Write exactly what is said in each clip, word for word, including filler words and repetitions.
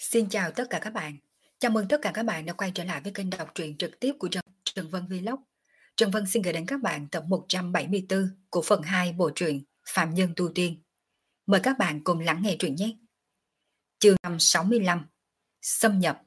Xin chào tất cả các bạn. Chào mừng tất cả các bạn đã quay trở lại với kênh đọc truyện trực tiếp của Trần, Trần Vân Vlog. Trần Vân xin gửi đến các bạn tập một trăm bảy mươi tư của phần hai bộ truyện Phạm Nhân Tu Tiên. Mời các bạn cùng lắng nghe truyện nhé. Chương năm sáu mươi lăm. Xâm nhập.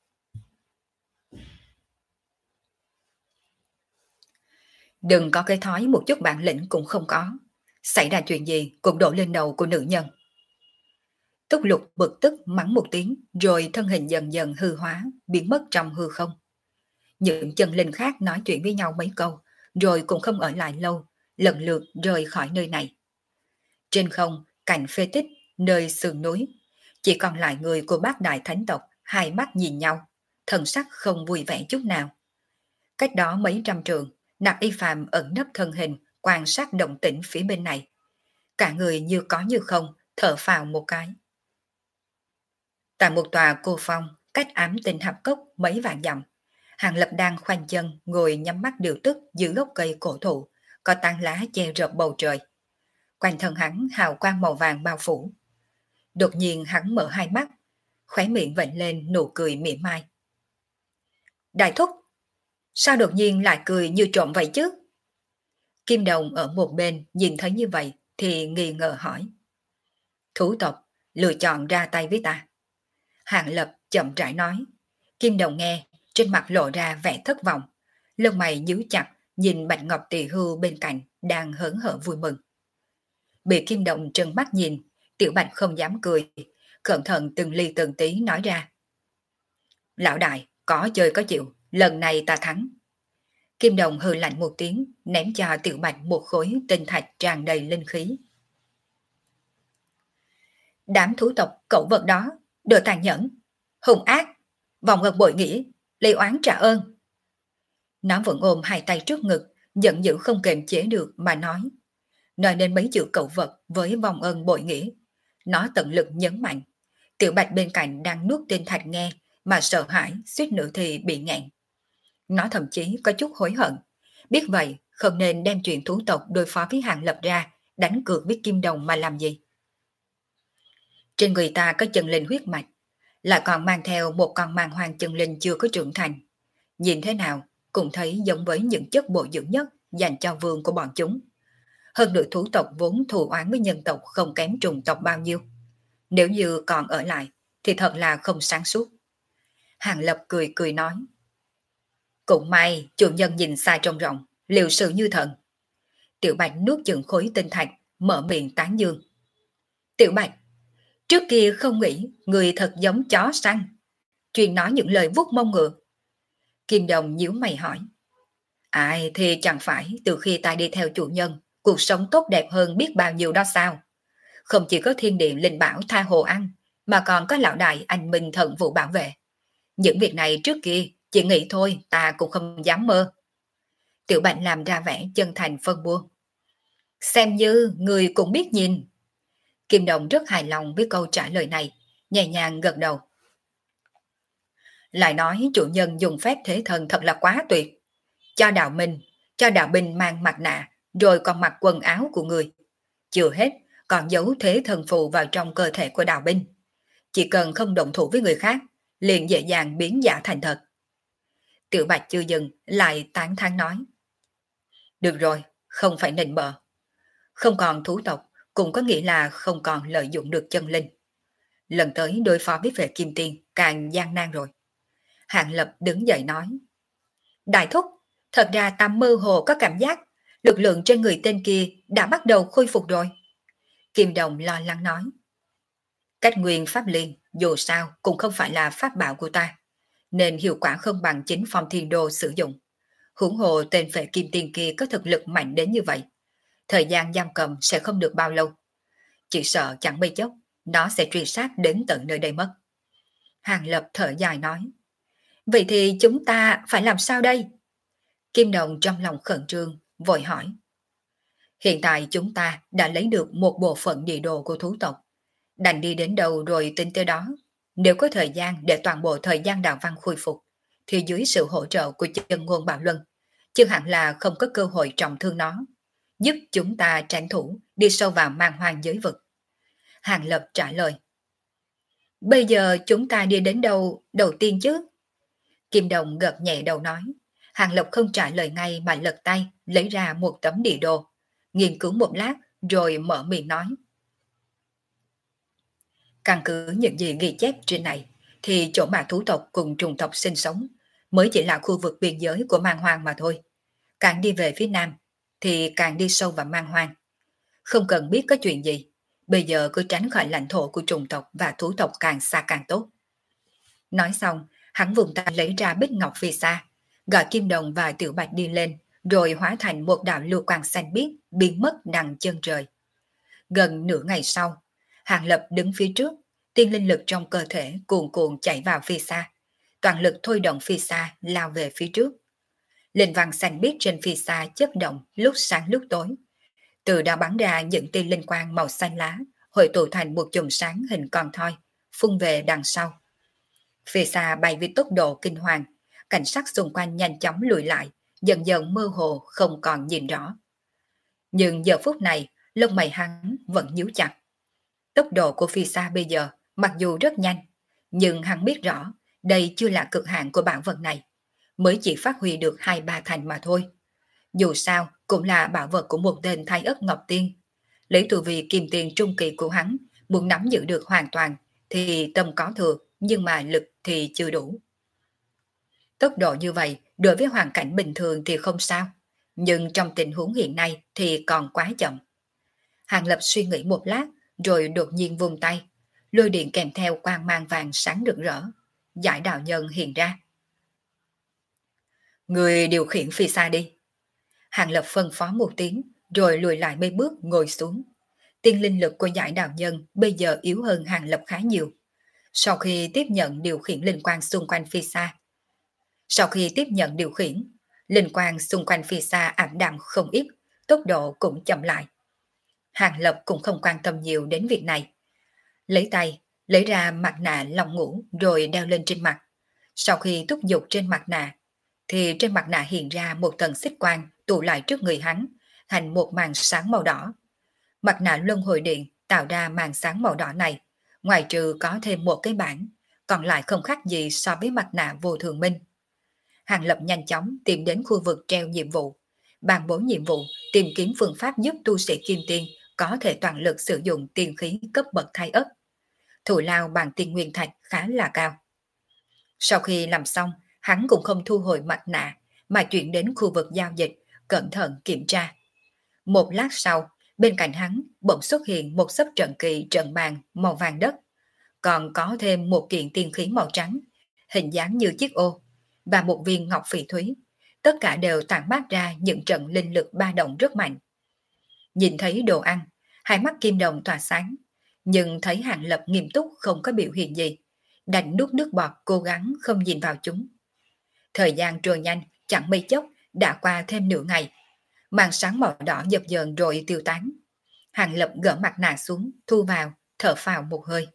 Đừng có cái thói một chút bản lĩnh cũng không có. Xảy ra chuyện gì cũng đổ lên đầu của nữ nhân. Túc Lục bực tức mắng một tiếng rồi thân hình dần dần hư hóa, biến mất trong hư không. Những chân linh khác nói chuyện với nhau mấy câu, rồi cũng không ở lại lâu, lần lượt rời khỏi nơi này. Trên không, cạnh phế tích, nơi sườn núi, chỉ còn lại người của bác đại thánh tộc, hai mắt nhìn nhau, thần sắc không vui vẻ chút nào. Cách đó mấy trăm trượng, Nạp Y Phàm ẩn nấp thân hình, quan sát động tĩnh phía bên này. Cả người như có như không, thở phào một cái. Tại một tòa cô phong, cách ám tinh hạp cốc mấy vạn dặm, Hàng Lập đang khoanh chân ngồi nhắm mắt điều tức dưới gốc cây cổ thụ, có tán lá che rợp bầu trời. Quanh thân hắn hào quang màu vàng bao phủ. Đột nhiên hắn mở hai mắt, khóe miệng vểnh lên nụ cười mỉa mai. Đại thúc, sao đột nhiên lại cười như trộm vậy chứ? Kim Đồng ở một bên nhìn thấy như vậy thì nghi ngờ hỏi. Thú tộc lựa chọn ra tay với ta. Hàng Lập chậm rãi nói. Kim Đồng nghe, trên mặt lộ ra vẻ thất vọng, lông mày nhíu chặt, nhìn Bạch Ngọc Tỳ Hưu bên cạnh đang hớn hở vui mừng. Bị Kim Đồng trừng mắt nhìn, Tiểu Bạch không dám cười, cẩn thận từng ly từng tí nói ra. Lão đại, có chơi có chịu, lần này ta thắng. Kim Đồng hừ lạnh một tiếng, ném cho Tiểu Bạch một khối tinh thạch tràn đầy linh khí. Đám thú tộc cẩu vật đó, đồ tàn nhẫn, hung ác, vòng ơn bội nghĩa, lấy oán trả ơn. Nó vẫn ôm hai tay trước ngực, giận dữ không kềm chế được mà nói. Nói nên mấy chữ cẩu vật với vòng ơn bội nghĩa. Nó tận lực nhấn mạnh. Tiểu Bạch bên cạnh đang nuốt tinh thạch nghe, mà sợ hãi, suýt nữa thì bị nghẹn. Nó thậm chí có chút hối hận. Biết vậy, không nên đem chuyện thú tộc đối phó với Hàng Lập ra, đánh cược với Kim Đồng mà làm gì. Trên người ta có chân linh huyết mạch, lại còn mang theo một con mang hoàng chân linh chưa có trưởng thành. Nhìn thế nào cũng thấy giống với những chất bổ dưỡng nhất dành cho vương của bọn chúng. Hơn nữa thú tộc vốn thù oán với nhân tộc không kém trùng tộc bao nhiêu. Nếu như còn ở lại thì thật là không sáng suốt. Hàng Lập cười cười nói. Cũng may chủ nhân nhìn sai trông rộng, liệu sự như thần. Tiểu Bạch nuốt chừng khối tinh thạch, mở miệng tán dương. Tiểu Bạch, trước kia không nghĩ người thật giống chó săn, truyền nói những lời vuốt mông ngựa. Kim Đồng nhíu mày hỏi. Ai thì chẳng phải từ khi ta đi theo chủ nhân, cuộc sống tốt đẹp hơn biết bao nhiêu đó sao. Không chỉ có thiên điện linh bảo tha hồ ăn, mà còn có lão đại anh minh thần vụ bảo vệ. Những việc này trước kia chỉ nghĩ thôi ta cũng không dám mơ. Tiểu Bạch làm ra vẻ chân thành phân buông. Xem như người cũng biết nhìn. Kim Đồng rất hài lòng với câu trả lời này, nhẹ nhàng gật đầu. Lại nói chủ nhân dùng phép thế thần thật là quá tuyệt. Cho đạo minh, cho đạo binh mang mặt nạ, rồi còn mặc quần áo của người. Chưa hết, còn giấu thế thần phù vào trong cơ thể của đạo binh. Chỉ cần không động thủ với người khác, liền dễ dàng biến giả thành thật. Tiểu Bạch chưa dừng, lại tán thán nói. Được rồi, không phải nịnh bợ. Không còn thú tộc, cũng có nghĩa là không còn lợi dụng được chân linh. Lần tới đối phó với vệ kim tiên càng gian nan rồi. Hàng Lập đứng dậy nói. Đại thúc, thật ra ta mơ hồ có cảm giác lực lượng trên người tên kia đã bắt đầu khôi phục rồi. Kim Đồng lo lắng nói. Cách nguyên pháp liên dù sao cũng không phải là pháp bảo của ta, nên hiệu quả không bằng chính Phong Thiên Đô sử dụng. Huống hồ tên vệ kim tiên kia có thực lực mạnh đến như vậy. Thời gian giam cầm sẽ không được bao lâu. Chỉ sợ chẳng mấy chốc nó sẽ truy sát đến tận nơi đây mất. Hàng Lập thở dài nói. Vậy thì chúng ta phải làm sao đây? Kim Đồng trong lòng khẩn trương, vội hỏi. Hiện tại chúng ta đã lấy được một bộ phận địa đồ của thú tộc. Đành đi đến đâu rồi tính tới đó. Nếu có thời gian để toàn bộ thời gian đạo văn khôi phục, thì dưới sự hỗ trợ của chân ngôn Bảo Luân, chứ hẳn là không có cơ hội trọng thương nó. Giúp chúng ta tranh thủ đi sâu vào mang hoang giới vực. Hàng Lập trả lời. Bây giờ chúng ta đi đến đâu đầu tiên chứ? Kim Đồng gật nhẹ đầu nói. Hàng Lập không trả lời ngay mà lật tay, lấy ra một tấm địa đồ. Nghiên cứu một lát, rồi mở miệng nói. Căn cứ những gì ghi chép trên này, thì chỗ mà thú tộc cùng trùng tộc sinh sống mới chỉ là khu vực biên giới của man hoang mà thôi. Càng đi về phía nam, thì càng đi sâu vào man hoang. Không cần biết có chuyện gì, bây giờ cứ tránh khỏi lãnh thổ của trùng tộc và thú tộc càng xa càng tốt. Nói xong, hắn vùng tay lấy ra bích ngọc phi xa, gọi Kim Đồng và Tiểu Bạch đi lên, rồi hóa thành một đạo lưu quang xanh biếc biến mất đằng chân trời. Gần nửa ngày sau, Hàng Lập đứng phía trước, tiên linh lực trong cơ thể cuồn cuộn chạy vào phi xa, toàn lực thôi động phi xa lao về phía trước. Linh văn xanh biếc trên phi xa chớp động lúc sáng lúc tối, từ đó bắn ra những tia linh quang màu xanh lá, hội tụ thành một chùm sáng hình con thoi, phun về đằng sau. Phi xa bay với tốc độ kinh hoàng, cảnh sắc xung quanh nhanh chóng lùi lại, dần dần mơ hồ không còn nhìn rõ. Nhưng giờ phút này, lông mày hắn vẫn nhíu chặt. Tốc độ của phi xa bây giờ mặc dù rất nhanh, nhưng hắn biết rõ đây chưa là cực hạn của bảo vật này, mới chỉ phát huy được hai ba thành mà thôi. Dù sao cũng là bảo vật của một tên thái ất Ngọc Tiên. Lấy tu vi kim tiền trung kỳ của hắn, muốn nắm giữ được hoàn toàn thì tâm có thừa, nhưng mà lực thì chưa đủ. Tốc độ như vậy đối với hoàn cảnh bình thường thì không sao, nhưng trong tình huống hiện nay thì còn quá chậm. Hàng Lập suy nghĩ một lát, rồi đột nhiên vung tay, lôi điện kèm theo quang mang vàng sáng rực rỡ, giải đạo nhân hiện ra. Người điều khiển phi xa đi. Hàng Lập phân phó một tiếng, rồi lùi lại mấy bước ngồi xuống. Tiên linh lực của giải đạo nhân bây giờ yếu hơn Hàng Lập khá nhiều. Sau khi tiếp nhận điều khiển linh quang xung quanh phi xa, sau khi tiếp nhận điều khiển, linh quang xung quanh phi xa ảm đạm không ít, tốc độ cũng chậm lại. Hàng Lập cũng không quan tâm nhiều đến việc này. Lấy tay, lấy ra mặt nạ lòng ngủ rồi đeo lên trên mặt. Sau khi thúc giục trên mặt nạ, thì trên mặt nạ hiện ra một tầng xích quang tụ lại trước người hắn, thành một màn sáng màu đỏ. Mặt nạ luân hồi điện tạo ra màn sáng màu đỏ này, ngoài trừ có thêm một cái bảng, còn lại không khác gì so với mặt nạ vô thường minh. Hàng Lập nhanh chóng tìm đến khu vực treo nhiệm vụ, bàn bố nhiệm vụ tìm kiếm phương pháp giúp tu sĩ kim tiên có thể toàn lực sử dụng tiên khí cấp bậc thái ất. Thù lao bằng tiên nguyên thạch khá là cao. Sau khi làm xong, hắn cũng không thu hồi mặt nạ, mà chuyển đến khu vực giao dịch, cẩn thận kiểm tra. Một lát sau, bên cạnh hắn bỗng xuất hiện một xấp trận kỳ trận bàn màu vàng đất, còn có thêm một kiện tiên khí màu trắng, hình dáng như chiếc ô, và một viên ngọc phỉ thúy. Tất cả đều tản mát ra những trận linh lực ba động rất mạnh. Nhìn thấy đồ ăn, hai mắt Kim Đồng tỏa sáng, nhưng thấy Hàng Lập nghiêm túc không có biểu hiện gì, đành nuốt nước bọt cố gắng không nhìn vào chúng. Thời gian trôi nhanh, chẳng mấy chốc đã qua thêm nửa ngày. Màn sáng màu đỏ dập dờn rồi tiêu tán. Hàng Lập gỡ mặt nạ xuống, thu vào, thở phào một hơi.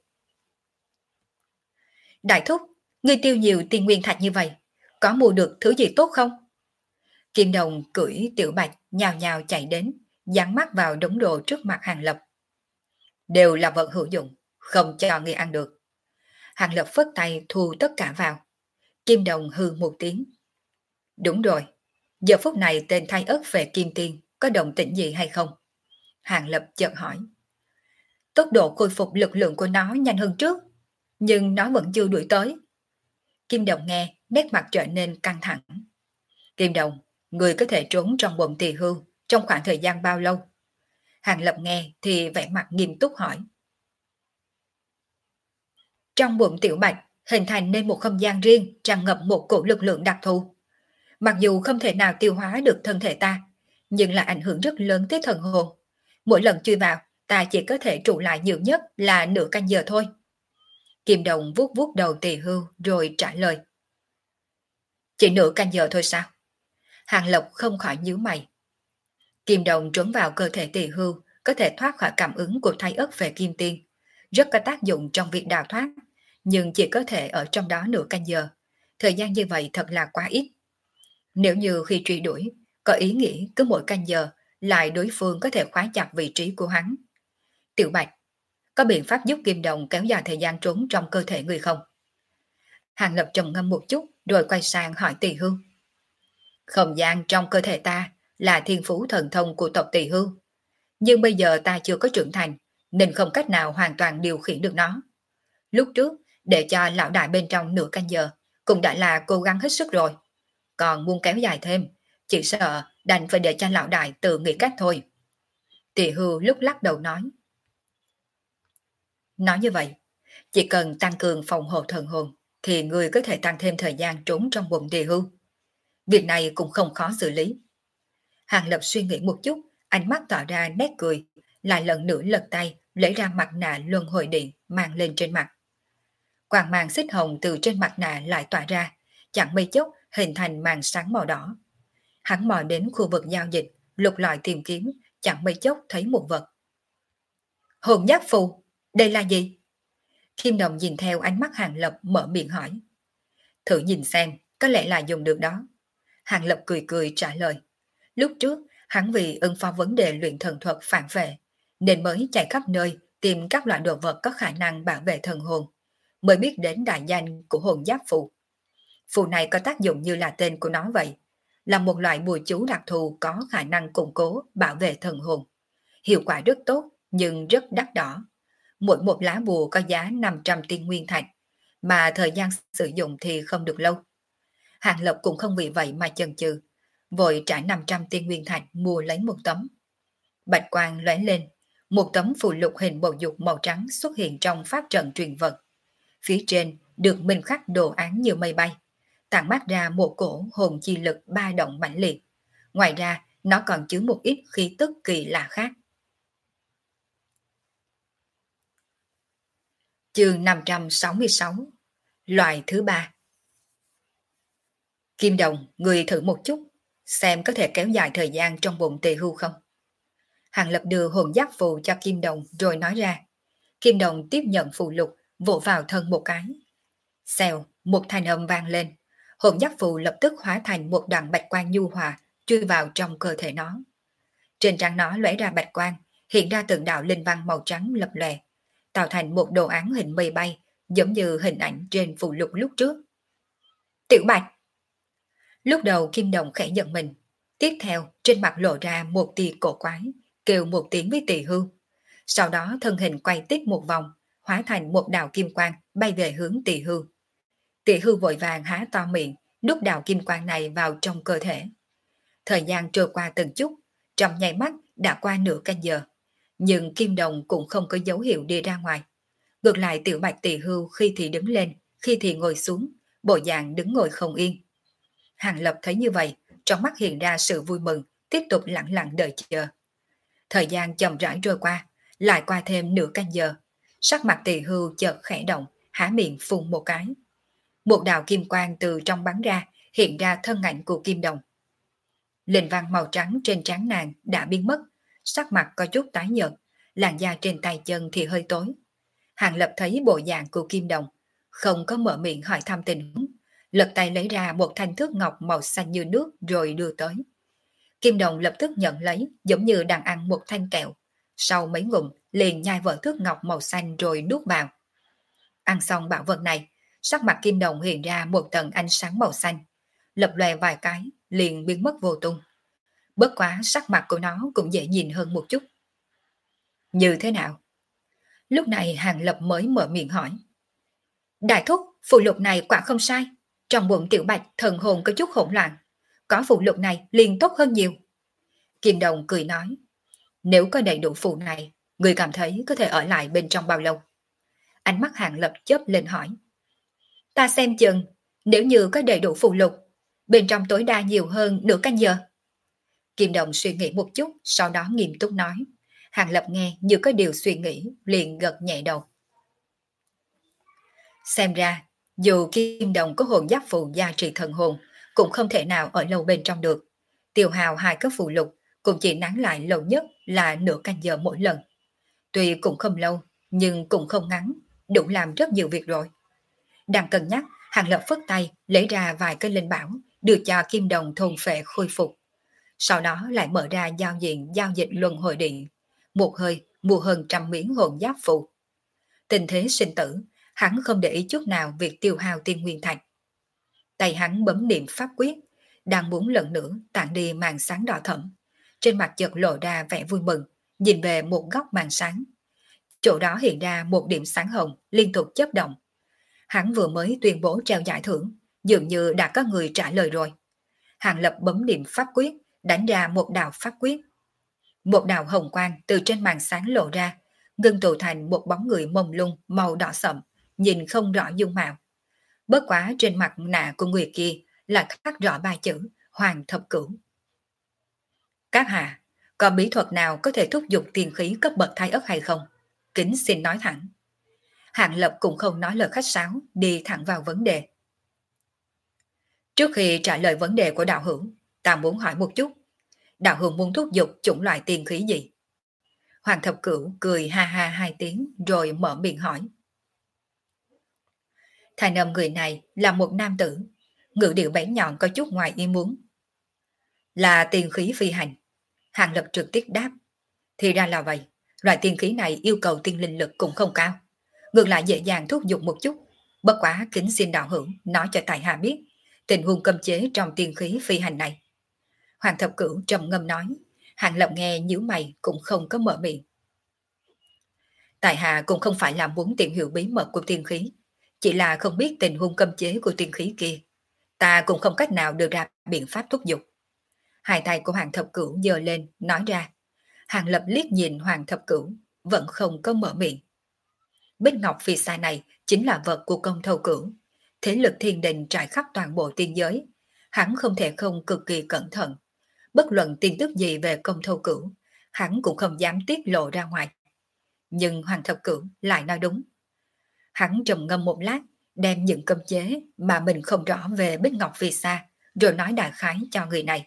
Đại thúc, ngươi tiêu nhiều tiền nguyên thạch như vậy, có mua được thứ gì tốt không? Kim Đồng cưỡi Tiểu Bạch nhào nhào chạy đến, dán mắt vào đống đồ trước mặt Hàng Lập. Đều là vật hữu dụng, không cho ngươi ăn được. Hàng Lập phất tay thu tất cả vào. Kim Đồng hừ một tiếng. Đúng rồi, giờ phút này tên thái ất về Kim Tiên có động tĩnh gì hay không? Hàng Lập chợt hỏi. Tốc độ khôi phục lực lượng của nó nhanh hơn trước, nhưng nó vẫn chưa đuổi tới. Kim Đồng nghe, nét mặt trở nên căng thẳng. Kim Đồng, người có thể trốn trong bụng tỳ hưu trong khoảng thời gian bao lâu? Hàng Lập nghe thì vẻ mặt nghiêm túc hỏi. Trong bụng Tiểu Bạch hình thành nên một không gian riêng tràn ngập một cổ lực lượng đặc thù. Mặc dù không thể nào tiêu hóa được thân thể ta, nhưng là ảnh hưởng rất lớn tới thần hồn. Mỗi lần chui vào, ta chỉ có thể trụ lại nhiều nhất là nửa canh giờ thôi. Kim Đồng vuốt vuốt đầu tỳ hưu rồi trả lời. Chỉ nửa canh giờ thôi sao? Hàng Lộc không khỏi nhíu mày. Kim Đồng trốn vào cơ thể tỳ hưu, có thể thoát khỏi cảm ứng của thái ất về kim tiên, rất có tác dụng trong việc đào thoát, nhưng chỉ có thể ở trong đó nửa canh giờ. Thời gian như vậy thật là quá ít. Nếu như khi truy đuổi, có ý nghĩ cứ mỗi canh giờ lại đối phương có thể khóa chặt vị trí của hắn. Tiểu Bạch, Có biện pháp giúp kim đồng kéo dài thời gian trốn trong cơ thể người không? Hàng Lập trầm ngâm một chút rồi quay sang hỏi Tỳ Hưu. Không gian trong cơ thể ta là thiên phú thần thông của tộc Tỳ Hưu. Nhưng bây giờ ta chưa có trưởng thành nên không cách nào hoàn toàn điều khiển được nó. Lúc trước để cho lão đại bên trong nửa canh giờ cũng đã là cố gắng hết sức rồi. Còn muốn kéo dài thêm, chỉ sợ đành phải để cho lão đại tự nghĩ cách thôi. Tỳ Hưu lúc lắc đầu nói. Nói như vậy, chỉ cần tăng cường phòng hộ thần hồn thì người có thể tăng thêm thời gian trốn trong bụng Tỳ Hưu. Việc này cũng không khó xử lý. Hàng Lập suy nghĩ một chút, ánh mắt tỏ ra nét cười, lại lần nữa lật tay lấy ra mặt nạ luân hồi điện mang lên trên mặt. Quang mang xích hồng từ trên mặt nạ lại tỏa ra, chẳng mấy chốc hình thành màn sáng màu đỏ. Hắn mò đến khu vực giao dịch, lục lọi tìm kiếm, chẳng mấy chốc thấy một vật. Hồn giác phù, đây là gì? Kim Đồng nhìn theo ánh mắt Hàng Lập mở miệng hỏi. Thử nhìn xem, có lẽ là dùng được đó. Hàng Lập cười cười trả lời. Lúc trước, hắn vì ứng phó vấn đề luyện thần thuật phản vệ, nên mới chạy khắp nơi tìm các loại đồ vật có khả năng bảo vệ thần hồn, mới biết đến đại danh của hồn giáp phù. Phù này có tác dụng như là tên của nó vậy, là một loại bùa chú đặc thù có khả năng củng cố bảo vệ thần hồn. Hiệu quả rất tốt nhưng rất đắt đỏ. Mỗi một lá bùa có giá năm trăm tiên nguyên thạch, mà thời gian sử dụng thì không được lâu. Hàng Lập cũng không vì vậy mà chần chừ, vội trả năm trăm tiên nguyên thạch mua lấy một tấm. Bạch quang lóe lên, một tấm phù lục hình bầu dục màu trắng xuất hiện trong pháp trận truyền vật. Phía trên được minh khắc đồ án như mây bay, tản mát ra một cổ hồn chi lực ba động mãnh liệt. Ngoài ra, nó còn chứa một ít khí tức kỳ lạ khác. Chương năm trăm sáu mươi sáu. Loại thứ ba. Kim Đồng, người thử một chút, xem có thể kéo dài thời gian trong bụng Tỳ Hưu không? Hàng Lập đưa hồn giáp phù cho Kim Đồng rồi nói ra. Kim Đồng tiếp nhận phù lục, vỗ vào thân một cái. Xèo, một thanh âm vang lên. Hồn giáp phù lập tức hóa thành một đoàn bạch quang nhu hòa, chui vào trong cơ thể nó. Trên trán nó lóe ra bạch quang, hiện ra từng đạo linh văn màu trắng lập lòe, tạo thành một đồ án hình mây bay, giống như hình ảnh trên phù lục lúc trước. Tiểu Bạch! Lúc đầu Kim Đồng khẽ giận mình, tiếp theo trên mặt lộ ra một tia cổ quái, kêu một tiếng với Tỳ Hưu. Sau đó thân hình quay tiếp một vòng, hóa thành một đạo kim quang bay về hướng Tỳ Hưu. Tỳ Hưu vội vàng há to miệng, đút đạo kim quang này vào trong cơ thể. Thời gian trôi qua từng chút, trong nháy mắt đã qua nửa canh giờ, nhưng Kim Đồng cũng không có dấu hiệu đi ra ngoài. Ngược lại Tiểu Bạch Tỳ Hưu khi thì đứng lên, khi thì ngồi xuống, bộ dạng đứng ngồi không yên. Hàng Lập thấy như vậy, trong mắt hiện ra sự vui mừng, tiếp tục lặng lặng đợi chờ. Thời gian chậm rãi trôi qua, lại qua thêm nửa canh giờ. Sắc mặt Tỳ Hưu chợt khẽ động, há miệng phun một cái. Một đạo kim quang từ trong bắn ra, hiện ra thân ảnh của Kim Đồng. Linh văn màu trắng trên trán nàng đã biến mất, sắc mặt có chút tái nhợt, làn da trên tay chân thì hơi tối. Hàng Lập thấy bộ dạng của Kim Đồng, không có mở miệng hỏi thăm tình huống, lật tay lấy ra một thanh thước ngọc màu xanh như nước rồi đưa tới. Kim Đồng lập tức nhận lấy, giống như đang ăn một thanh kẹo. Sau mấy ngụm liền nhai vỡ thước ngọc màu xanh rồi nuốt vào. Ăn xong bảo vật này, sắc mặt Kim Đồng hiện ra một tầng ánh sáng màu xanh, lập lòe vài cái liền biến mất vô tung. Bất quá sắc mặt của nó cũng dễ nhìn hơn một chút. Như thế nào? Lúc này Hàng Lập mới mở miệng hỏi. Đại thúc, phù lục này quả không sai. Trong bụng Tiểu Bạch thần hồn có chút hỗn loạn. Có phù lục này liền tốt hơn nhiều. Kim Đồng cười nói. Nếu có đầy đủ phù này, người cảm thấy có thể ở lại bên trong bao lâu? Ánh mắt Hàng Lập chớp lên hỏi. Ta xem chừng, nếu như có đầy đủ phù lục, bên trong tối đa nhiều hơn nửa canh giờ. Kim Đồng suy nghĩ một chút, sau đó nghiêm túc nói. Hàng Lập nghe như có điều suy nghĩ, liền gật nhẹ đầu. Xem ra, dù Kim Đồng có hồn giáp phù gia trì thần hồn, cũng không thể nào ở lâu bên trong được. Tiêu hào hai cái phù lục cũng chỉ nán lại lâu nhất là nửa canh giờ mỗi lần. Tuy cũng không lâu, nhưng cũng không ngắn, đủ làm rất nhiều việc rồi. Đang cân nhắc, Hàng Lập phất tay lấy ra vài cái linh bảo, đưa cho Kim Đồng thôn phệ khôi phục. Sau đó lại mở ra giao diện giao dịch luân hồi điện, một hơi mua hơn trăm miếng hồn giáp phù. Tình thế sinh tử, hắn không để ý chút nào việc tiêu hao tiên nguyên thạch. Tay hắn bấm niệm pháp quyết, đang muốn lần nữa tản đi màn sáng đỏ thẫm. Trên mặt chợt lộ ra vẻ vui mừng, nhìn về một góc màn sáng. Chỗ đó hiện ra một điểm sáng hồng liên tục chớp động. Hắn vừa mới tuyên bố treo giải thưởng, dường như đã có người trả lời rồi. Hàng Lập bấm niệm pháp quyết, đánh ra một đạo pháp quyết. Một đạo hồng quang từ trên màn sáng lộ ra, ngưng tụ thành một bóng người mông lung màu đỏ sậm, nhìn không rõ dung mạo. Bất quá trên mặt nạ của người kia là khắc rõ ba chữ Hoàng Thập Cửu. Các hạ, có bí thuật nào có thể thúc giục tiền khí cấp bậc thái ất hay không? Kính xin nói thẳng. Hàng Lập cũng không nói lời khách sáo, đi thẳng vào vấn đề. Trước khi trả lời vấn đề của đạo hữu, ta muốn hỏi một chút. Đạo hữu muốn thúc giục chủng loại tiền khí gì? Hoàng Thập Cửu cười ha ha hai tiếng rồi mở miệng hỏi. Thành âm người này là một nam tử, ngữ điệu bén nhọn có chút ngoài ý muốn. Là tiền khí phi hành. Hàng Lập trực tiếp đáp. Thì ra là vậy, loại tiền khí này yêu cầu tiên linh lực cũng không cao. Ngược lại dễ dàng thúc giục một chút. Bất quá kính xin đạo hữu nói cho tại hạ biết tình huống cấm chế trong tiền khí phi hành này. Hoàng Thập Cửu trầm ngâm nói. Hàng Lập nghe nhíu mày cũng không có mở miệng. Tại hạ cũng không phải là muốn tìm hiểu bí mật của tiên khí, chỉ là không biết tình huống cấm chế của tiên khí kia. Ta cũng không cách nào đưa ra biện pháp thúc giục. Hai tay của Hoàng Thập Cửu giơ lên, nói ra. Hàng Lập liếc nhìn Hoàng Thập Cửu, vẫn không có mở miệng. Bích ngọc phi xa này chính là vật của Công Thâu Cửu. Thế lực thiên đình trải khắp toàn bộ tiên giới. Hắn không thể không cực kỳ cẩn thận. Bất luận tin tức gì về Công Thâu Cửu, hắn cũng không dám tiết lộ ra ngoài. Nhưng Hoàng Thập Cửu lại nói đúng. Hắn trầm ngâm một lát, đem những cấm chế mà mình không rõ về Bích Ngọc Phi Sa, rồi nói đại khái cho người này.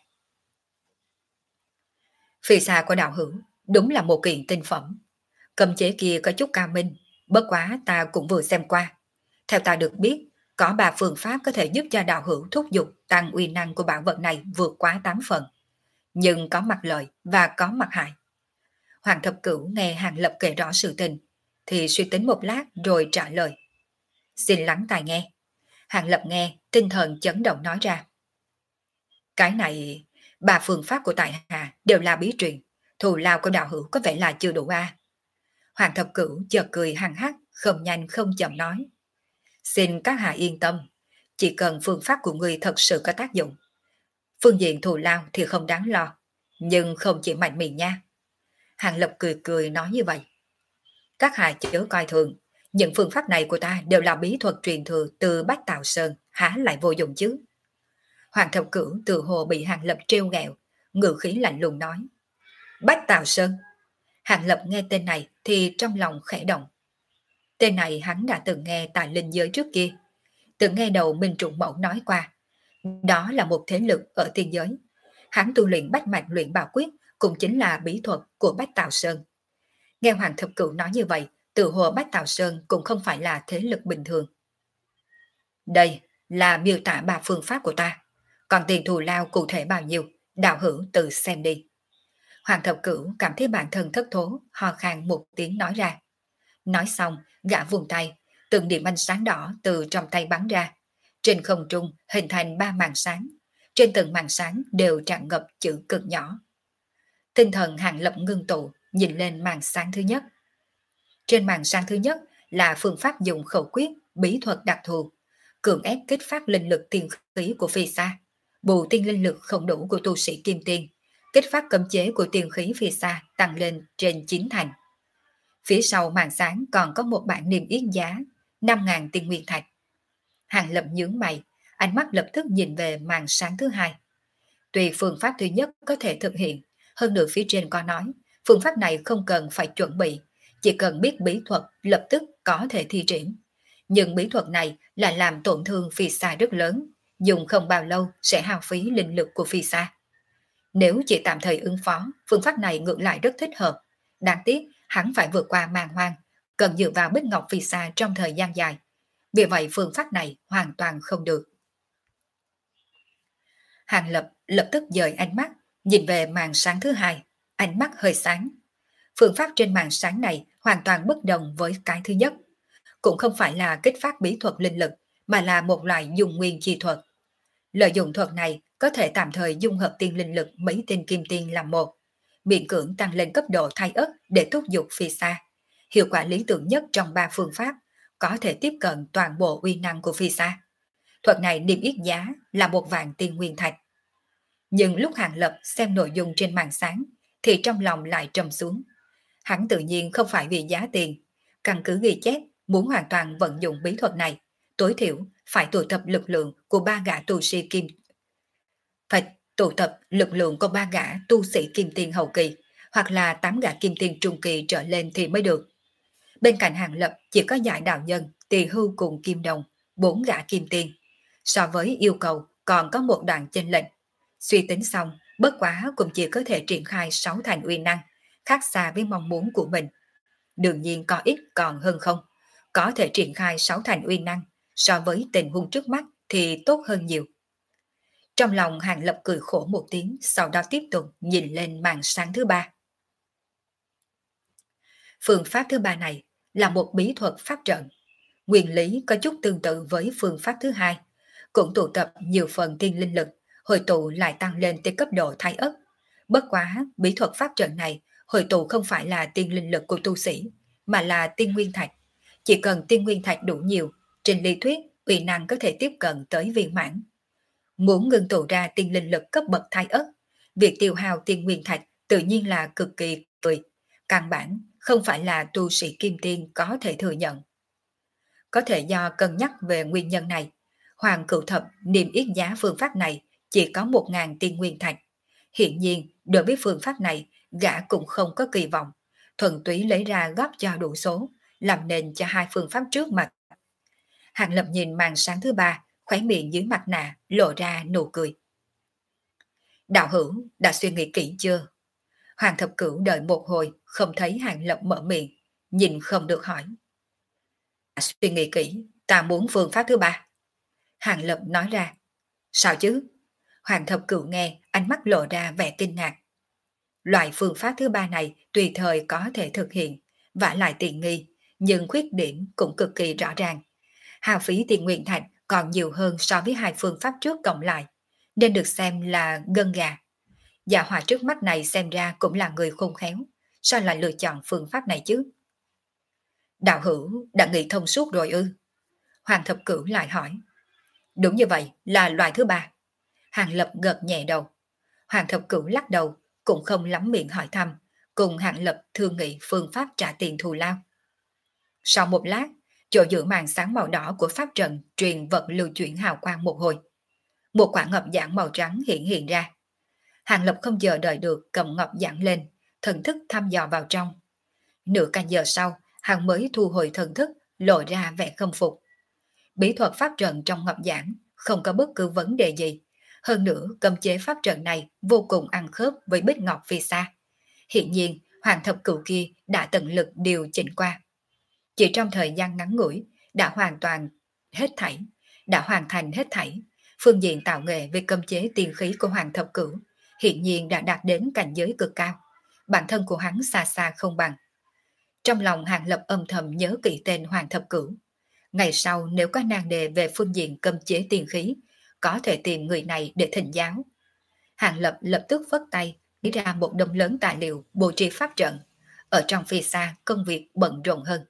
Phi Sa của đạo hữu đúng là một kiện tinh phẩm. Cấm chế kia có chút cao minh, bất quá ta cũng vừa xem qua. Theo ta được biết, có ba phương pháp có thể giúp cho đạo hữu thúc giục tăng uy năng của bảo vật này vượt quá tám phần. Nhưng có mặt lợi và có mặt hại. Hoàng Thập Cửu nghe Hàng Lập kể rõ sự tình, thì suy tính một lát rồi trả lời. Xin lắng tai nghe. Hàng Lập nghe, tinh thần chấn động nói ra. Cái này, ba phương pháp của tại hạ đều là bí truyền, thù lao của đạo hữu có vẻ là chưa đủ a. Hoàng Thập Cửu chợt cười hằng hắc, không nhanh không chậm nói. Xin các hạ yên tâm, chỉ cần phương pháp của người thật sự có tác dụng. Phương diện thù lao thì không đáng lo, nhưng không chỉ mạnh miệng nha. Hàng Lập cười cười nói như vậy. Các hạ chớ coi thường, những phương pháp này của ta đều là bí thuật truyền thừa từ Bách Tạo Sơn, há lại vô dụng chứ. Hoàng Thập Cửu tự hồ bị Hàng Lập trêu ghẹo, ngữ khí lạnh lùng nói. Bách Tạo Sơn. Hàng Lập nghe tên này thì trong lòng khẽ động. Tên này hắn đã từng nghe tại linh giới trước kia, từng nghe đầu Minh Trụng Mẫu nói qua. Đó là một thế lực ở tiên giới. Hắn tu luyện bách mạch luyện bảo quyết cũng chính là bí thuật của Bách Tạo Sơn. Nghe Hoàng Thập Cửu nói như vậy, tự hồ Bách Tạo Sơn cũng không phải là thế lực bình thường. Đây là miêu tả ba phương pháp của ta, còn tiền thù lao cụ thể bao nhiêu, đạo hữu tự xem đi. Hoàng Thập Cửu cảm thấy bản thân thất thố, ho khan một tiếng nói ra. Nói xong, gã vùng tay, từng điểm ánh sáng đỏ từ trong tay bắn ra. Trên không trung hình thành ba màn sáng, trên từng màn sáng đều tràn ngập chữ cực nhỏ. Tinh thần Hàng Lập ngưng tụ, nhìn lên màn sáng thứ nhất. Trên màn sáng thứ nhất là phương pháp dùng khẩu quyết, bí thuật đặc thù, cường ép kích phát linh lực tiên khí của phi sa, bù tiên linh lực không đủ của tu sĩ kim tiên, kích phát cấm chế của tiên khí phi sa tăng lên trên chín thành. Phía sau màn sáng còn có một bảng niêm yết giá năm nghìn tiên nguyên thạch. Hàng Lập nhướng mày, ánh mắt lập tức nhìn về màn sáng thứ hai. Tuy phương pháp thứ nhất có thể thực hiện, hơn nữa phía trên có nói, phương pháp này không cần phải chuẩn bị, chỉ cần biết bí thuật lập tức có thể thi triển. Nhưng bí thuật này là làm tổn thương phi sa rất lớn, dùng không bao lâu sẽ hao phí linh lực của phi sa. Nếu chỉ tạm thời ứng phó, phương pháp này ngược lại rất thích hợp. Đáng tiếc, hắn phải vượt qua màn hoang, cần dựa vào Bích Ngọc Phi Sa trong thời gian dài. Vì vậy phương pháp này hoàn toàn không được. Hàng Lập lập tức dời ánh mắt, nhìn về màn sáng thứ hai, ánh mắt hơi sáng. Phương pháp trên màn sáng này hoàn toàn bất đồng với cái thứ nhất. cũng không phải là kích phát bí thuật linh lực, mà là một loại dùng nguyên chi thuật. Lợi dụng thuật này có thể tạm thời dung hợp tiên linh lực mấy tên kim tiên làm một, miễn cưỡng tăng lên cấp độ thai ất để thúc giục phi xa. Hiệu quả lý tưởng nhất trong ba phương pháp, có thể tiếp cận toàn bộ uy năng của phi xa. Thuật này niêm yết giá là một vạn tiên nguyên thạch. Nhưng lúc Hàng Lập xem nội dung trên màn sáng, thì trong lòng lại trầm xuống. Hắn tự nhiên không phải vì giá tiền, căn cứ ghi chép muốn hoàn toàn vận dụng bí thuật này, tối thiểu phải tụ tập lực lượng của ba gã tu sĩ kim phải tụ tập lực lượng của ba gã tu sĩ kim tiên hậu kỳ, hoặc là tám gã kim tiên trung kỳ trở lên thì mới được. Bên cạnh Hàng Lập chỉ có Giải Đạo Nhân, Tỳ Hưu cùng Kim Đồng, bốn gã kim tiên. So với yêu cầu còn có một đoạn chênh lệch. Suy tính xong, bất quá cũng chỉ có thể triển khai sáu thành uy năng, khác xa với mong muốn của mình. Đương nhiên có ít còn hơn không. Có thể triển khai sáu thành uy năng, so với tình huống trước mắt thì tốt hơn nhiều. Trong lòng Hàng Lập cười khổ một tiếng, sau đó tiếp tục nhìn lên màn sáng thứ ba. Phương pháp thứ ba này là một bí thuật pháp trận. Nguyên lý có chút tương tự với phương pháp thứ hai, cũng tụ tập nhiều phần tiên linh lực, hội tụ lại tăng lên tới cấp độ thái ất. Bất quá, bí thuật pháp trận này hội tụ không phải là tiên linh lực của tu sĩ, mà là tiên nguyên thạch. Chỉ cần tiên nguyên thạch đủ nhiều, trên lý thuyết, uy năng có thể tiếp cận tới viên mãn. Muốn ngưng tụ ra tiên linh lực cấp bậc thái ất, việc tiêu hao tiên nguyên thạch tự nhiên là cực kỳ cười. Căn bản không phải là tu sĩ kim tiên có thể thừa nhận. Có thể do cân nhắc về nguyên nhân này, Hoàng Cửu Thập niêm yết giá phương pháp này chỉ có một ngàn tiên nguyên thạch. Hiện nhiên, đối với phương pháp này, gã cũng không có kỳ vọng, thuần túy lấy ra góp cho đủ số, làm nền cho hai phương pháp trước mặt. Hàng Lập nhìn màn sáng thứ ba, khóe miệng dưới mặt nạ lộ ra nụ cười. Đạo hữu đã suy nghĩ kỹ chưa? Hoàng Thập Cửu đợi một hồi, không thấy Hàng Lập mở miệng, nhìn không được hỏi. Suy nghĩ kỹ, ta muốn phương pháp thứ ba. Hàng Lập nói ra. Sao chứ? Hoàng Thập Cửu nghe, ánh mắt lộ ra vẻ kinh ngạc. Loại phương pháp thứ ba này tùy thời có thể thực hiện, vả lại tiện nghi, nhưng khuyết điểm cũng cực kỳ rõ ràng. Hao phí tiền nguyên thạch còn nhiều hơn so với hai phương pháp trước cộng lại, nên được xem là gân gà. Dạ họa trước mắt này xem ra cũng là người khôn khéo, sao lại lựa chọn phương pháp này chứ? Đạo hữu đã nghĩ thông suốt rồi ư? Hoàng Thập Cửu lại hỏi. Đúng như vậy, là loại thứ ba. Hàng Lập gật nhẹ đầu. Hoàng Thập Cửu lắc đầu, cũng không lắm miệng hỏi thăm, cùng Hàng Lập thương nghị phương pháp trả tiền thù lao. Sau một lát, chỗ giữa màn sáng màu đỏ của pháp trận truyền vật lưu chuyển hào quang một hồi. Một quả ngọc giản màu trắng hiện hiện ra. Hàng Lập không chờ đợi được cầm ngọc giản lên, thần thức thăm dò vào trong. Nửa canh giờ sau, hắn mới thu hồi thần thức, lộ ra vẻ khâm phục. Bí thuật pháp trận trong ngọc giản không có bất cứ vấn đề gì. Hơn nữa, cấm chế pháp trận này vô cùng ăn khớp với bích ngọc phi xa. Hiện nhiên, Hoàng Thập Cửu kia đã tận lực điều chỉnh qua. Chỉ trong thời gian ngắn ngủi, đã hoàn toàn hết thảy, đã hoàn thành hết thảy. Phương diện tạo nghệ về cấm chế tiên khí của Hoàng Thập Cửu hiện nhiên đã đạt đến cảnh giới cực cao. Bản thân của hắn xa xa không bằng. Trong lòng Hàng Lập âm thầm nhớ kỹ tên Hoàng Thập Cửu. Ngày sau nếu có nan đề về phương diện cấm chế tiên khí, có thể tìm người này để thỉnh giáo. Hàng Lập lập tức phất tay, lấy ra một đống lớn tài liệu bố trí pháp trận. Ở trong phi xa, công việc bận rộn hơn.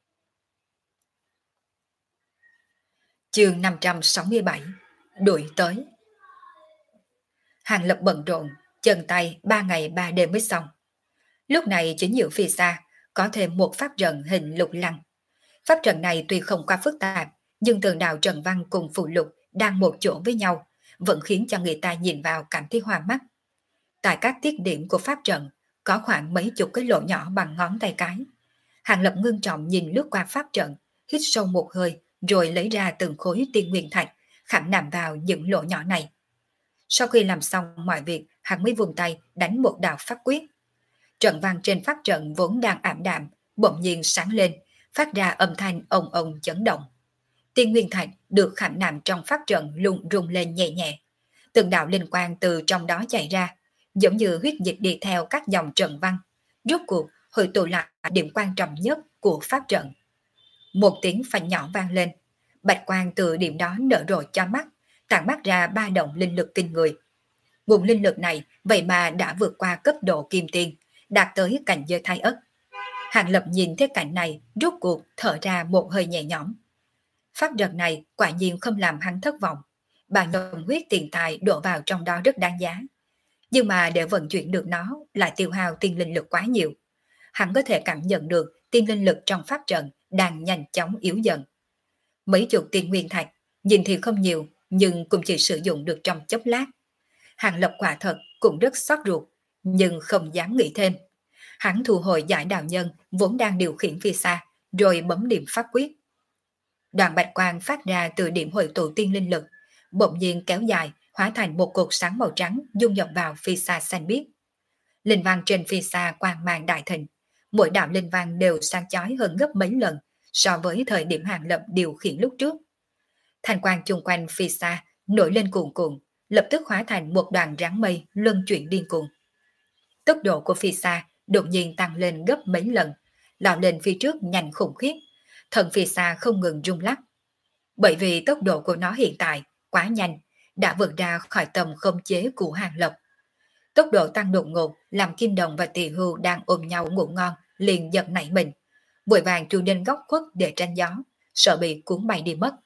Chương năm trăm sáu mươi bảy. Đuổi tới. Hàng Lập bận rộn, chân tay ba ngày ba đêm mới xong. Lúc này chính giữa phi xa, có thêm một pháp trận hình lục lăng. Pháp trận này tuy không quá phức tạp, nhưng tường đạo trận văn cùng phụ lục đang một chỗ với nhau, vẫn khiến cho người ta nhìn vào cảm thấy hoa mắt. Tại các tiết điểm của pháp trận, có khoảng mấy chục cái lỗ nhỏ bằng ngón tay cái. Hàng Lập ngưng trọng nhìn lướt qua pháp trận, hít sâu một hơi, rồi lấy ra từng khối tiên nguyên thạch, khảm nạm vào những lỗ nhỏ này. Sau khi làm xong mọi việc, hắn mới vùng tay đánh một đạo pháp quyết. Trận văn trên pháp trận vốn đang ảm đạm, bỗng nhiên sáng lên, phát ra âm thanh ồng ồng chấn động. Tiên nguyên thạch được khảm nạm trong pháp trận lung rung lên nhẹ nhẹ. Từng đạo linh quang từ trong đó chạy ra, giống như huyết dịch đi theo các dòng trận văn. Rốt cuộc hội tụ lại điểm quan trọng nhất của pháp trận. Một tiếng phanh nhỏ vang lên, bạch quang từ điểm đó nở rộ cho mắt, tản mắt ra ba động linh lực kinh người. Nguồn linh lực này vậy mà đã vượt qua cấp độ kim tiên, đạt tới cảnh giới thái ất. Hàng Lập nhìn thấy cảnh này, rút cuộc thở ra một hơi nhẹ nhõm. Pháp trận này quả nhiên không làm hắn thất vọng. Bản đồng huyết tiền tài đổ vào trong đó rất đáng giá. Nhưng mà để vận chuyển được nó lại tiêu hao tiên linh lực quá nhiều. Hắn có thể cảm nhận được tiên linh lực trong pháp trận đang nhanh chóng yếu dần. Mấy chục tiên nguyên thạch, nhìn thì không nhiều, nhưng cũng chỉ sử dụng được trong chốc lát. Hàng Lập quả thật cũng rất xót ruột, nhưng không dám nghĩ thêm. Hắn thu hồi giải đạo nhân vốn đang điều khiển phía xa, rồi bấm điểm pháp quyết. Đoàn bạch quang phát ra từ điểm hội tụ tiên linh lực, bỗng nhiên kéo dài, hóa thành một cột sáng màu trắng dung nhập vào phi xa xanh biếc. Linh văn trên phi xa quang mang đại thịnh, mỗi đạo linh văn đều sáng chói hơn gấp mấy lần so với thời điểm Hàng Lập điều khiển lúc trước. Thành quang chung quanh phi xa nổi lên cuồn cuộn, lập tức hóa thành một đoàn rắn mây luân chuyển điên cuồng. Tốc độ của phi xa đột nhiên tăng lên gấp mấy lần, lao lên phía trước nhanh khủng khiếp, thần phi xa không ngừng rung lắc. Bởi vì tốc độ của nó hiện tại quá nhanh, đã vượt ra khỏi tầm khống chế của Hàng Lập. Tốc độ tăng đột ngột làm Kim Đồng và Tỳ Hưu đang ôm nhau ngủ ngon liền giật nảy mình, vội vàng chui lên góc khuất để tránh gió, sợ bị cuốn bay đi mất.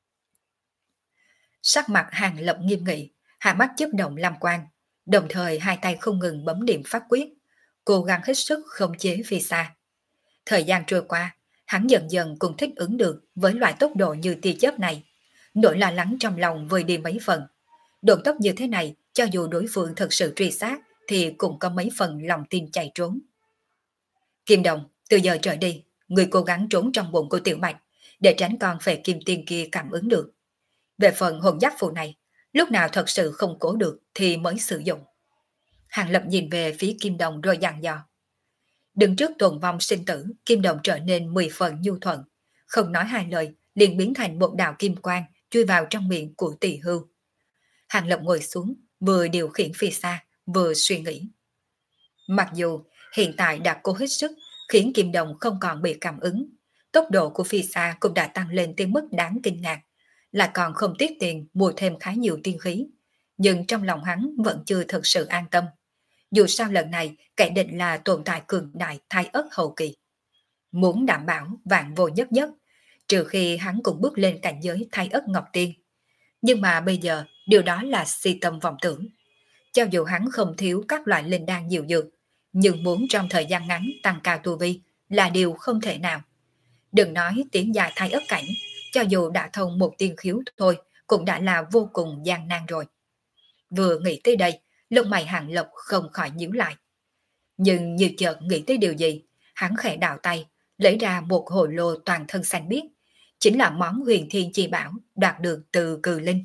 Sắc mặt Hàng Lập nghiêm nghị, hai mắt chớp động lam quang, đồng thời hai tay không ngừng bấm điểm pháp quyết, cố gắng hết sức khống chế phi xa. Thời gian trôi qua, hắn dần dần cũng thích ứng được với loại tốc độ như tia chớp này, nỗi lo lắng trong lòng vơi đi mấy phần. Độ tốc như thế này, cho dù đối phương thật sự truy sát, thì cũng có mấy phần lòng tin chạy trốn. Kim Đồng, từ giờ trở đi, người cố gắng trốn trong bụng của Tiểu Bạch, để tránh con phệ kim tiên kia cảm ứng được. Về phần hồn giáp phù này, lúc nào thật sự không cố được thì mới sử dụng. Hàng Lập nhìn về phía Kim Đồng rồi dặn dò. Đứng trước tuần vong sinh tử, Kim Đồng trở nên mười phần nhu thuận, không nói hai lời, liền biến thành một đạo kim quang chui vào trong miệng của Tỳ Hưu. Hàng Lập ngồi xuống, vừa điều khiển phi xa, vừa suy nghĩ. Mặc dù hiện tại đã cố hết sức khiến Kim Đồng không còn bị cảm ứng, tốc độ của phi xa cũng đã tăng lên tới mức đáng kinh ngạc, lại còn không tiếc tiền mua thêm khá nhiều tiên khí, nhưng trong lòng hắn vẫn chưa thực sự an tâm. Dù sao lần này kẻ địch là tồn tại cường đại thái ất hậu kỳ. Muốn đảm bảo vạn vô nhất nhất, trừ khi hắn cũng bước lên cảnh giới thái ất ngọc tiên. Nhưng mà bây giờ điều đó là si tâm vọng tưởng. Cho dù hắn không thiếu các loại linh đan nhiều dược, nhưng muốn trong thời gian ngắn tăng cao tu vi là điều không thể nào. Đừng nói tiến dài thái ất cảnh, cho dù đã thông một tiên khiếu thôi cũng đã là vô cùng gian nan rồi. Vừa nghĩ tới đây, lông mày Hàng Lập không khỏi nhíu lại. Nhưng như chợt nghĩ tới điều gì, hắn khẽ đào tay, lấy ra một hồ lô toàn thân xanh biếc, chính là món huyền thiên chi bảo đoạt được từ Cừ Linh.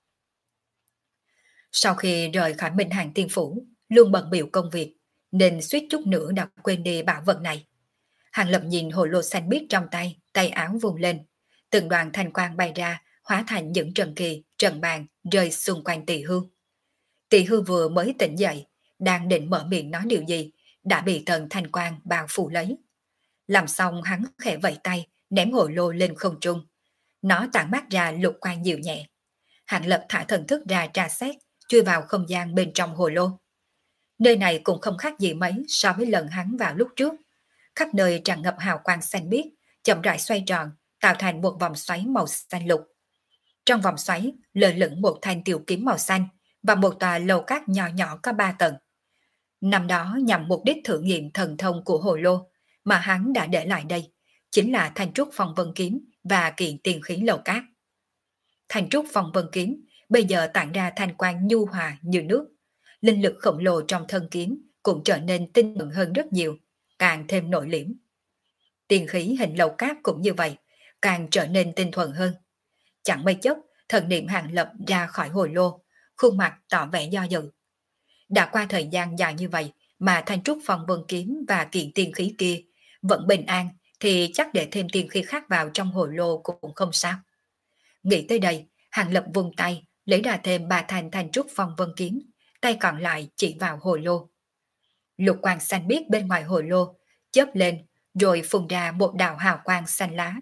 Sau khi rời khỏi Minh Hàng Tiên Phủ, luôn bận biểu công việc, nên suýt chút nữa đã quên đi bảo vật này. Hàng Lập nhìn hồ lô xanh biếc trong tay, tay áo vùng lên, từng đoàn thanh quang bay ra, hóa thành những trần kỳ, trần bàn rơi xung quanh Tỳ Hưu. Tỳ Hưu vừa mới tỉnh dậy, đang định mở miệng nói điều gì, đã bị tầng thanh quang bao phủ lấy. Làm xong hắn khẽ vẫy tay, ném hồ lô lên không trung. Nó tản mát ra lục quang dịu nhẹ. Hàng Lập thả thần thức ra tra xét, chui vào không gian bên trong hồ lô. Nơi này cũng không khác gì mấy so với lần hắn vào lúc trước. Khắp nơi tràn ngập hào quang xanh biếc, chậm rãi xoay tròn, tạo thành một vòng xoáy màu xanh lục. Trong vòng xoáy lơ lửng một thanh tiểu kiếm màu xanh và một tòa lầu cát nhỏ nhỏ có ba tầng. Năm đó nhằm mục đích thử nghiệm thần thông của hồ lô mà hắn đã để lại đây, chính là thanh trúc phong vân kiếm và kiện tiền khí lầu cát. Thanh trúc phong vân kiếm bây giờ tản ra thanh quang nhu hòa như nước, linh lực khổng lồ trong thân kiếm cũng trở nên tinh thuần hơn rất nhiều, càng thêm nội liễm. Tiền khí hình lầu cát cũng như vậy, càng trở nên tinh thuần hơn. Chẳng mấy chốc, thần niệm Hàng Lập ra khỏi hồ lô, khuôn mặt tỏ vẻ do dự. Đã qua thời gian dài như vậy mà thanh trúc phong vân kiếm và kiện tiên khí kia vẫn bình an, thì chắc để thêm tiên khí khác vào trong hồ lô cũng không sao. Nghĩ tới đây, Hàng Lập vung tay, lấy ra thêm ba thanh thanh trúc phong vân kiếm, tay còn lại chỉ vào hồ lô. Lục quang xanh biếc bên ngoài hồ lô chớp lên, rồi phun ra một đạo hào quang xanh lá,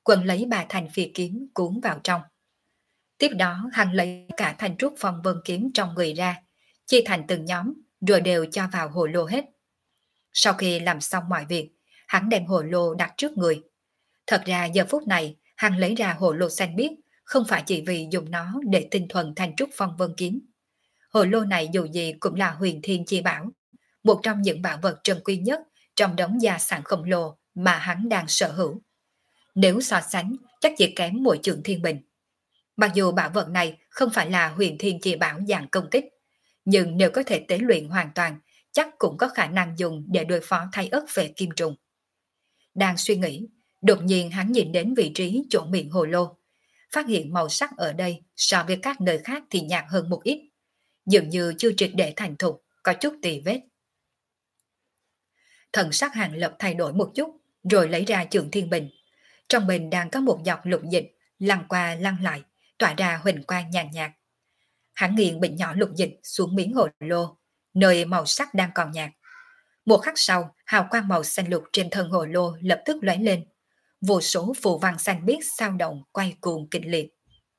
quần lấy ba thanh phi kiếm cuốn vào trong. Tiếp đó hắn lấy cả thanh trúc phong vân kiếm trong người ra, chia thành từng nhóm, rồi đều cho vào hồ lô hết. Sau khi làm xong mọi việc, hắn đem hồ lô đặt trước người. Thật ra giờ phút này, hắn lấy ra hồ lô xanh biếc, không phải chỉ vì dùng nó để tinh thuần thanh trúc phong vân kiếm. Hồ lô này dù gì cũng là huyền thiên chi bảo, một trong những bảo vật trân quý nhất trong đống gia sản khổng lồ mà hắn đang sở hữu. Nếu so sánh, chắc chỉ kém mỗi trường thiên bình. Mặc dù bảo vật này không phải là huyền thiên chi bảo dạng công kích, nhưng nếu có thể tế luyện hoàn toàn, chắc cũng có khả năng dùng để đối phó thay ất về kim trùng. Đang suy nghĩ, đột nhiên hắn nhìn đến vị trí chỗ miệng hồ lô, phát hiện màu sắc ở đây so với các nơi khác thì nhạt hơn một ít, dường như chưa triệt để thành thục, có chút tì vết. Thần sắc Hàng Lập thay đổi một chút, rồi lấy ra trường thiên bình. Trong bình đang có một giọt lục dịch, lăn qua lăn lại, tỏa ra huỳnh quang nhàn nhạt. Hắn nghiền bình nhỏ lục dịch xuống miếng hồ lô, nơi màu sắc đang còn nhạt. Một khắc sau, hào quang màu xanh lục trên thân hồ lô lập tức lóe lên. Vô số phù văn xanh biếc sao động quay cuồng kịch liệt.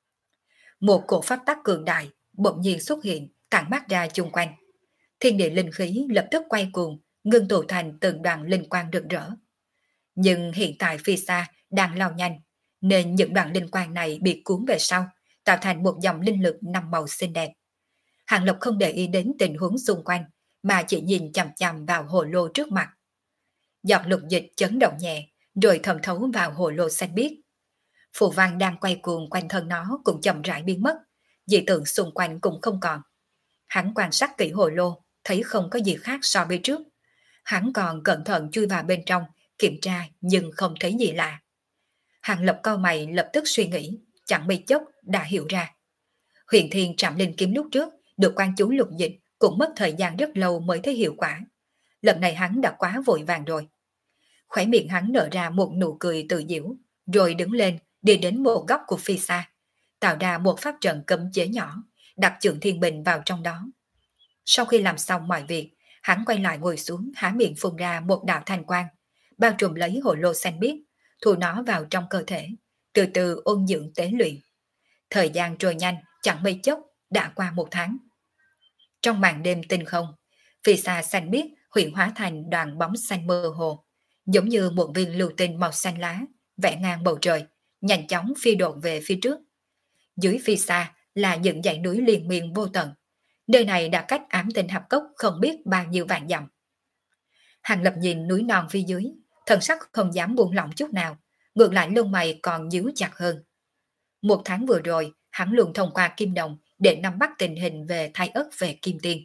Một cổ pháp tắc cường đại bỗng nhiên xuất hiện, tản mát ra chung quanh. Thiên địa linh khí lập tức quay cuồng, ngưng tụ thành từng đoàn linh quang rực rỡ. Nhưng hiện tại phía xa đang lao nhanh, nên những đoàn linh quang này bị cuốn về sau, tạo thành một dòng linh lực năm màu xinh đẹp. Hàng Lập không để ý đến tình huống xung quanh, mà chỉ nhìn chằm chằm vào hồ lô trước mặt. Giọt lục dịch chấn động nhẹ, rồi thẩm thấu vào hồ lô xanh biếc. Phù văn đang quay cuồng quanh thân nó cũng chậm rãi biến mất, dị tượng xung quanh cũng không còn. Hắn quan sát kỹ hồ lô, thấy không có gì khác so với trước. Hắn còn cẩn thận chui vào bên trong, kiểm tra nhưng không thấy gì lạ. Hàng Lập cau mày lập tức suy nghĩ, chẳng mấy chốc đã hiểu ra. Huyền Thiên Trảm Linh kiếm lúc trước được quan chú lục dịch cũng mất thời gian rất lâu mới thấy hiệu quả. Lần này hắn đã quá vội vàng rồi. Khóe miệng hắn nở ra một nụ cười tự giễu, rồi đứng lên đi đến một góc của phi xa, tạo ra một pháp trận cấm chế nhỏ, đặt Trượng Thiên Bình vào trong đó. Sau khi làm xong mọi việc, hắn quay lại ngồi xuống, há miệng phun ra một đạo thanh quang, bao trùm lấy hồ lô xanh biếc, thu nó vào trong cơ thể, từ từ ôn dưỡng tế luyện. Thời gian trôi nhanh, chẳng mấy chốc đã qua một tháng. Trong màn đêm tinh không, phi xa xanh biếc huyện hóa thành đoàn bóng xanh mơ hồ, giống như một viên lưu tinh màu xanh lá vẽ ngang bầu trời, nhanh chóng phi độn về phía trước. Dưới phi xa là những dãy núi liên miên vô tận. Nơi này đã cách Ám Tinh Hạp Cốc không biết bao nhiêu vạn dặm. Hàng Lập nhìn núi non phía dưới, thần sắc không dám buông lỏng chút nào, ngược lại lông mày còn nhíu chặt hơn. Một tháng vừa rồi, hắn luôn thông qua Kim Đồng để nắm bắt tình hình về Thái Ất về Kim Tiên.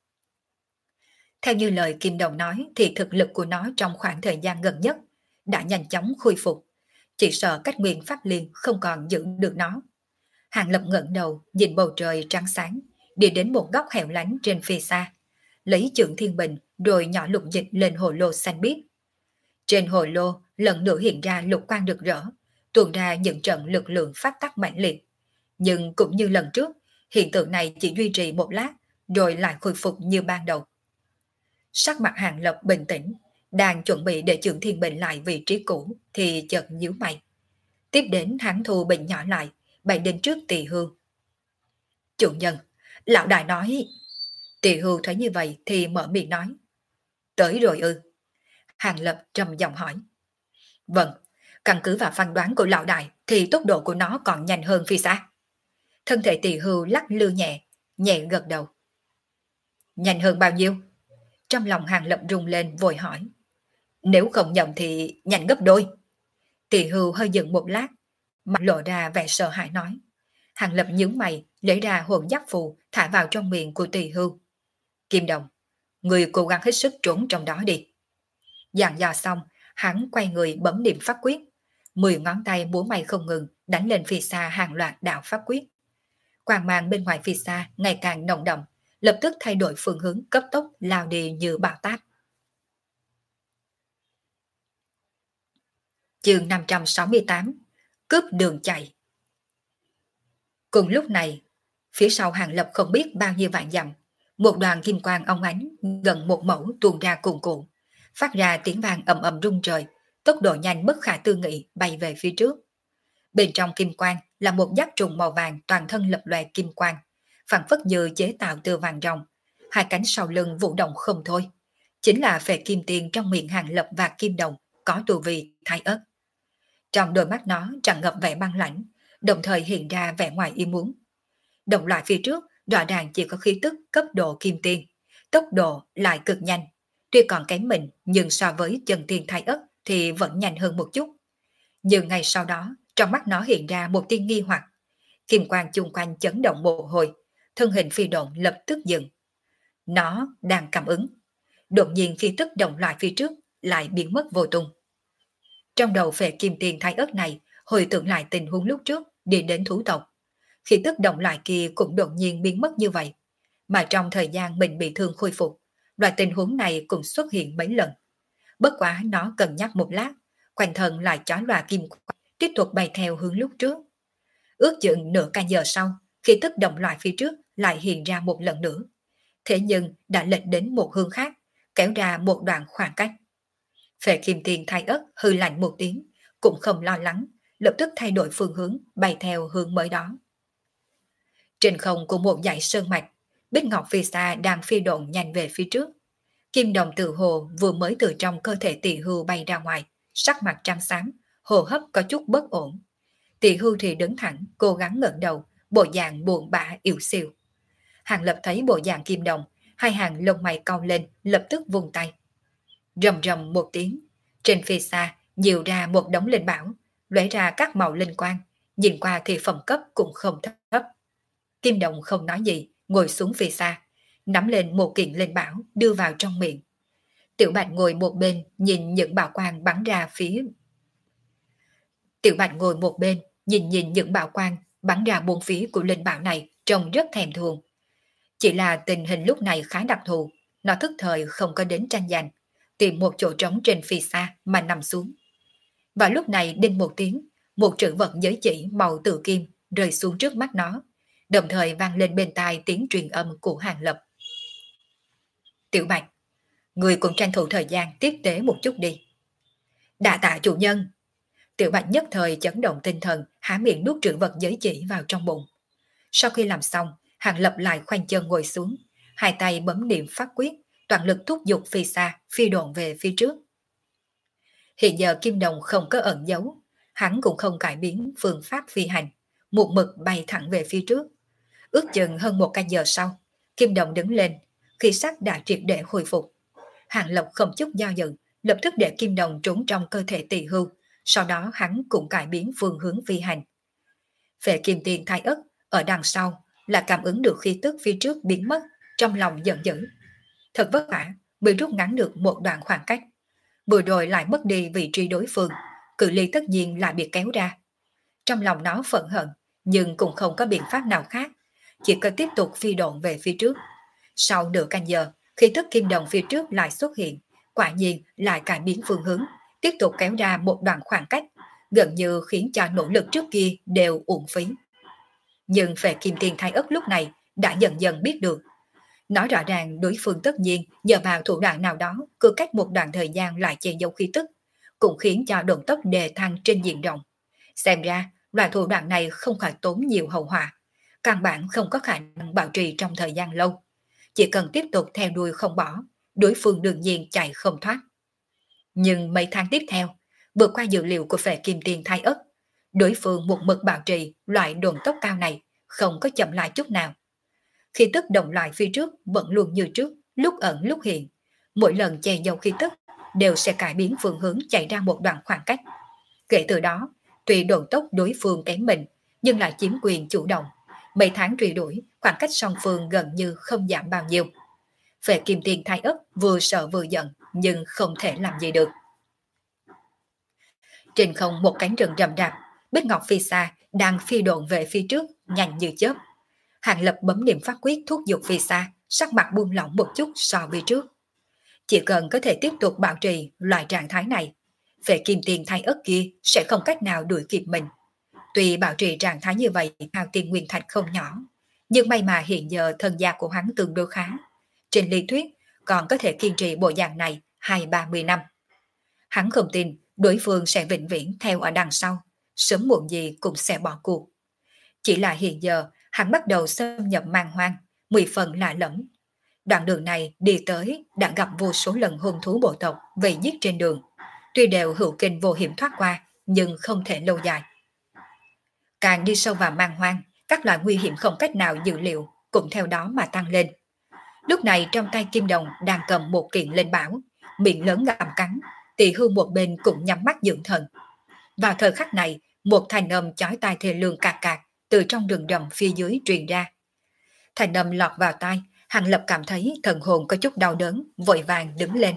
Theo như lời Kim Đồng nói thì thực lực của nó trong khoảng thời gian gần nhất đã nhanh chóng khôi phục, chỉ sợ cách nguyên pháp liên không còn giữ được nó. Hàng Lập ngẩng đầu nhìn bầu trời trắng sáng, đi đến một góc hẻo lánh trên phía xa, lấy Trượng Thiên Bình rồi nhỏ lục dịch lên hồ lô xanh biếc. Trên hồ lô lần nữa hiện ra lục quang rực rỡ, tuôn ra những trận lực lượng pháp tắc mạnh liệt. Nhưng cũng như lần trước, hiện tượng này chỉ duy trì một lát, rồi lại khôi phục như ban đầu. Sắc mặt Hàng Lập bình tĩnh, đang chuẩn bị để Trượng Thiên Bình lại vị trí cũ, thì chợt nhíu mày. Tiếp đến hắn thu bình nhỏ lại, bày đến trước Tỳ Hưu. Chủ nhân, lão đại nói. Tỳ Hưu thấy như vậy thì mở miệng nói. Tới rồi ư? Hàng Lập trầm giọng hỏi. Vâng, căn cứ vào phán đoán của lão đại thì tốc độ của nó còn nhanh hơn phi xa. Thân thể Tỳ Hưu lắc lư nhẹ, nhẹ gật đầu. Nhanh hơn bao nhiêu? Trong lòng Hàng Lập rung lên vội hỏi. Nếu không nhầm thì nhanh gấp đôi. Tỳ Hưu hơi dừng một lát, mặt lộ ra vẻ sợ hãi nói. Hàng Lập nhướng mày, lấy ra hồn giáp phù thả vào trong miệng của Tỳ Hưu. Kim Đồng, người cố gắng hết sức trốn trong đó đi. Dặn dò xong, hắn quay người bấm niệm pháp quyết. Mười ngón tay múa may không ngừng đánh lên phía xa hàng loạt đạo pháp quyết. Quang mang bên ngoài phía xa ngày càng nồng đậm, lập tức thay đổi phương hướng cấp tốc lao đi như bão táp. Chương năm trăm sáu mươi tám, cướp đường chạy. Cùng lúc này, phía sau Hàng Lập không biết bao nhiêu vạn dặm, một đoàn kim quang óng ánh gần một mẫu tuôn ra cuồn cuộn, phát ra tiếng vang ầm ầm rung trời, tốc độ nhanh bất khả tư nghị bay về phía trước. Bên trong kim quang là một giác trùng màu vàng toàn thân lập lòe kim quang, phảng phất như chế tạo từ vàng ròng, hai cánh sau lưng vũ động không thôi. Chính là phệ kim tiền trong miệng Hàng Lập và Kim Đồng, có tu vi thái ất. Trong đôi mắt nó tràn ngập vẻ băng lãnh, đồng thời hiện ra vẻ ngoài ý muốn. Đồng loại phía trước rõ ràng chỉ có khí tức cấp độ kim tiên, tốc độ lại cực nhanh. Tuy còn kém mình nhưng so với chân tiên thái ất thì vẫn nhanh hơn một chút. Nhưng ngay sau đó, trong mắt nó hiện ra một tia nghi hoặc. Kim quang chung quanh chấn động một hồi, thân hình phi độn lập tức dừng. Nó đang cảm ứng. Đột nhiên khí tức đồng loại phía trước lại biến mất vô tung. Trong đầu phệ kim tiền thái ớt này hồi tưởng lại tình huống lúc trước đi đến thú tộc. Khí tức đồng loại kia cũng đột nhiên biến mất như vậy. Mà trong thời gian mình bị thương khôi phục, loại tình huống này cũng xuất hiện mấy lần. Bất quá nó cân nhắc một lát, quanh thân lại chói lòa kim quang, tiếp tục bay theo hướng lúc trước. Ước chừng nửa canh giờ sau, khí tức đồng loại phía trước lại hiện ra một lần nữa. Thế nhưng đã lệch đến một hướng khác, kéo ra một đoạn khoảng cách. Phệ kim tiền thái ất hư lạnh một tiếng, cũng không lo lắng, lập tức thay đổi phương hướng, bay theo hướng mới đó. Trên không của một dãy sơn mạch, Bích Ngọc Phi Sa đang phi độn nhanh về phía trước. Kim đồng tự hồ vừa mới từ trong cơ thể tỷ hưu bay ra ngoài, sắc mặt trắng xám, hô hấp có chút bất ổn. Tỷ hưu thì đứng thẳng, cố gắng ngẩng đầu, bộ dạng buồn bã yếu xìu. Hàng Lập thấy bộ dạng kim đồng, hai hàng lông mày cau lên, lập tức vung tay. Rầm rầm một tiếng, trên phía xa nhiều ra một đống linh bảo, lóe ra các màu linh quang, nhìn qua thì phẩm cấp cũng không thấp. Kim đồng không nói gì, ngồi xuống phía xa, nắm lên một kiện linh bảo đưa vào trong miệng. Tiểu Bạch ngồi một bên nhìn những bảo quang bắn ra phía Tiểu Bạch ngồi một bên nhìn nhìn những bảo quang bắn ra bốn phía của linh bảo này, trông rất thèm thuồng. Chỉ là tình hình lúc này khá đặc thù, nó thức thời không có đến tranh giành, tìm một chỗ trống trên phi xa mà nằm xuống. Và lúc này đinh một tiếng, một trữ vật giới chỉ màu tử kim rơi xuống trước mắt nó, đồng thời vang lên bên tai tiếng truyền âm của Hàng Lập. Tiểu Bạch, người cũng tranh thủ thời gian tiếp tế một chút đi. Đa tạ chủ nhân. Tiểu Bạch nhất thời chấn động tinh thần, há miệng nuốt trữ vật giới chỉ vào trong bụng. Sau khi làm xong, Hàng Lập lại khoanh chân ngồi xuống, hai tay bấm niệm pháp quyết, toàn lực thúc giục phi xa, phi độn về phía trước. Hiện giờ Kim Đồng không có ẩn giấu, hắn cũng không cải biến phương pháp phi hành, một mực bay thẳng về phía trước. Ước chừng hơn một canh giờ sau, Kim Đồng đứng lên, khí sắc đã triệt để hồi phục. Hàng Lập không chút do dự, lập tức để Kim Đồng trốn trong cơ thể Tỳ Hưu, sau đó hắn cũng cải biến phương hướng phi hành. Phệ kim tiền thái ất ở đằng sau là cảm ứng được khí tức phía trước biến mất, trong lòng giận dữ. Thật vất vả mới rút ngắn được một đoạn khoảng cách, vừa rồi lại mất đi vị trí đối phương, cự ly tất nhiên lại bị kéo ra. Trong lòng nó phẫn hận, nhưng cũng không có biện pháp nào khác, chỉ cần tiếp tục phi độn về phía trước. Sau nửa canh giờ, khi thức Kim Đồng phía trước lại xuất hiện, quả nhiên lại cải biến phương hướng, tiếp tục kéo ra một đoạn khoảng cách, gần như khiến cho nỗ lực trước kia đều uổng phí. Nhưng Phệ kim tiền thái ất lúc này đã dần dần biết được. Nói rõ ràng đối phương tất nhiên nhờ vào thủ đoạn nào đó, cứ cách một đoạn thời gian lại che giấu khí tức, cũng khiến cho độn tốc đề thăng trên diện rộng. Xem ra, loại thủ đoạn này không phải tốn nhiều hậu họa, căn bản không có khả năng bảo trì trong thời gian lâu. Chỉ cần tiếp tục theo đuôi không bỏ, đối phương đương nhiên chạy không thoát. Nhưng mấy tháng tiếp theo, vượt qua dự liệu của Phệ kim tiền thái ất, đối phương một mực bảo trì loại độn tốc cao này, không có chậm lại chút nào. Khí tức đồng loại phía trước vẫn luôn như trước, lúc ẩn lúc hiện. Mỗi lần che giấu khí tức đều sẽ cải biến phương hướng chạy ra một đoạn khoảng cách. Kể từ đó, tuy độn tốc đối phương kém mình, nhưng lại chiếm quyền chủ động. Mấy tháng truy đuổi, khoảng cách song phương gần như không giảm bao nhiêu. Phệ kim tiền thái ất vừa sợ vừa giận, nhưng không thể làm gì được. Trên không một cánh rừng rậm rạp, Bích Ngọc Phi Sa đang phi độn về phía trước, nhanh như chớp. Hàng Lập bấm niệm pháp quyết thúc giục phi xa, sắc mặt buông lỏng một chút so với trước. Chỉ cần có thể tiếp tục bảo trì loại trạng thái này, Phệ kim tiền thái ất kia sẽ không cách nào đuổi kịp mình. Tuy bảo trì trạng thái như vậy hao tiền nguyên thạch không nhỏ, nhưng may mà hiện giờ thân gia của hắn tương đối khá. Trên lý thuyết còn có thể kiên trì bộ dạng này hai ba mươi năm. Hắn không tin đối phương sẽ vĩnh viễn theo ở đằng sau, sớm muộn gì cũng sẽ bỏ cuộc. Chỉ là hiện giờ, hắn bắt đầu xâm nhập man hoang, mười phần lạ lẫm. Đoạn đường này đi tới đã gặp vô số lần hung thú bộ tộc vây giết trên đường. Tuy đều hữu kinh vô hiểm thoát qua, nhưng không thể lâu dài. Càng đi sâu vào man hoang, các loại nguy hiểm không cách nào dự liệu cũng theo đó mà tăng lên. Lúc này trong tay Kim Đồng đang cầm một kiện linh bảo, miệng lớn gặm cắn, Tỳ Hưu một bên cũng nhắm mắt dưỡng thần. Vào thời khắc này, một thanh âm chói tai thê lương cạc cạc từ trong rừng rậm phía dưới truyền ra. Thanh âm lọt vào tai, Hàng Lập cảm thấy thần hồn có chút đau đớn, vội vàng đứng lên.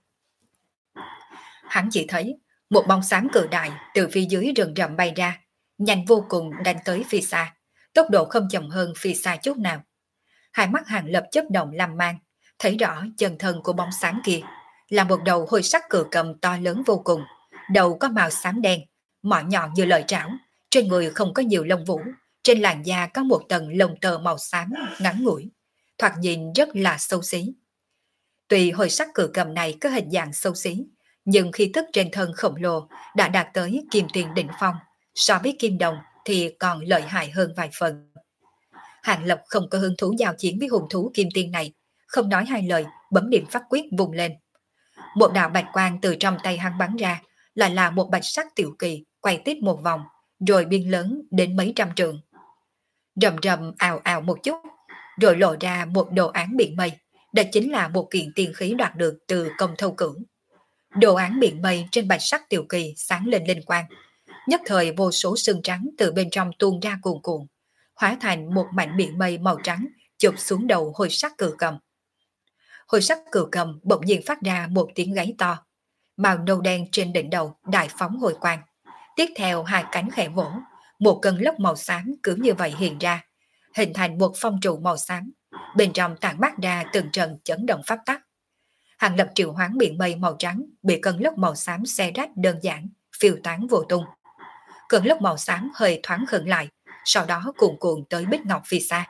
Hắn chỉ thấy một bóng xám cự đại từ phía dưới rừng rậm bay ra, nhanh vô cùng đánh tới phía xa, tốc độ không chậm hơn phía xa chút nào. Hai mắt Hàng Lập chớp động làm mang, thấy rõ chân thân của bóng xám kia là một đầu hôi sắc cự cầm to lớn vô cùng, đầu có màu xám đen, mỏ nhọn như lợi trảo, trên người không có nhiều lông vũ, trên làn da có một tầng lông tơ màu xám ngắn ngủi, thoạt nhìn rất là xấu xí. Tuy hôi sắc cự cầm này có hình dạng xấu xí, nhưng khí tức trên thân khổng lồ đã đạt tới kim tiền đỉnh phong, so với Kim Đồng thì còn lợi hại hơn vài phần. Hàng Lập không có hứng thú giao chiến với hùng thú kim tiên này, không nói hai lời, bấm điểm phát quyết vùng lên. Một đạo bạch quang từ trong tay hắn bắn ra, lại là một bạch sắc tiểu kỳ quay tít một vòng, rồi biên lớn đến mấy trăm trượng. Rầm rầm ào ào một chút, rồi lộ ra một đồ án biển mây, đó chính là một kiện tiên khí đoạt được từ Công Thâu Cửu. Đồ án biển mây trên bạch sắc tiểu kỳ sáng lên linh quang, nhất thời vô số sương trắng từ bên trong tuôn ra cuồn cuộn, hóa thành một mảnh biển mây màu trắng chụp xuống đầu hôi sắc cự cầm. Hôi sắc cự cầm bỗng nhiên phát ra một tiếng gáy to, màu nâu đen trên đỉnh đầu đại phóng hồi quang. Tiếp theo hai cánh khẽ vỗ, một cơn lốc màu xám cứ như vậy hiện ra, hình thành một phong trụ màu xám, bên trong tản mát ra từng trận chấn động pháp tắc. Hàng Lập triệu hoán biển mây màu trắng bị cơn lốc màu xám xé rách đơn giản, phiêu tán vô tung. Cơn lốc màu xám hơi thoáng khựng lại, sau đó cuồn cuộn tới Bích Ngọc phía xa.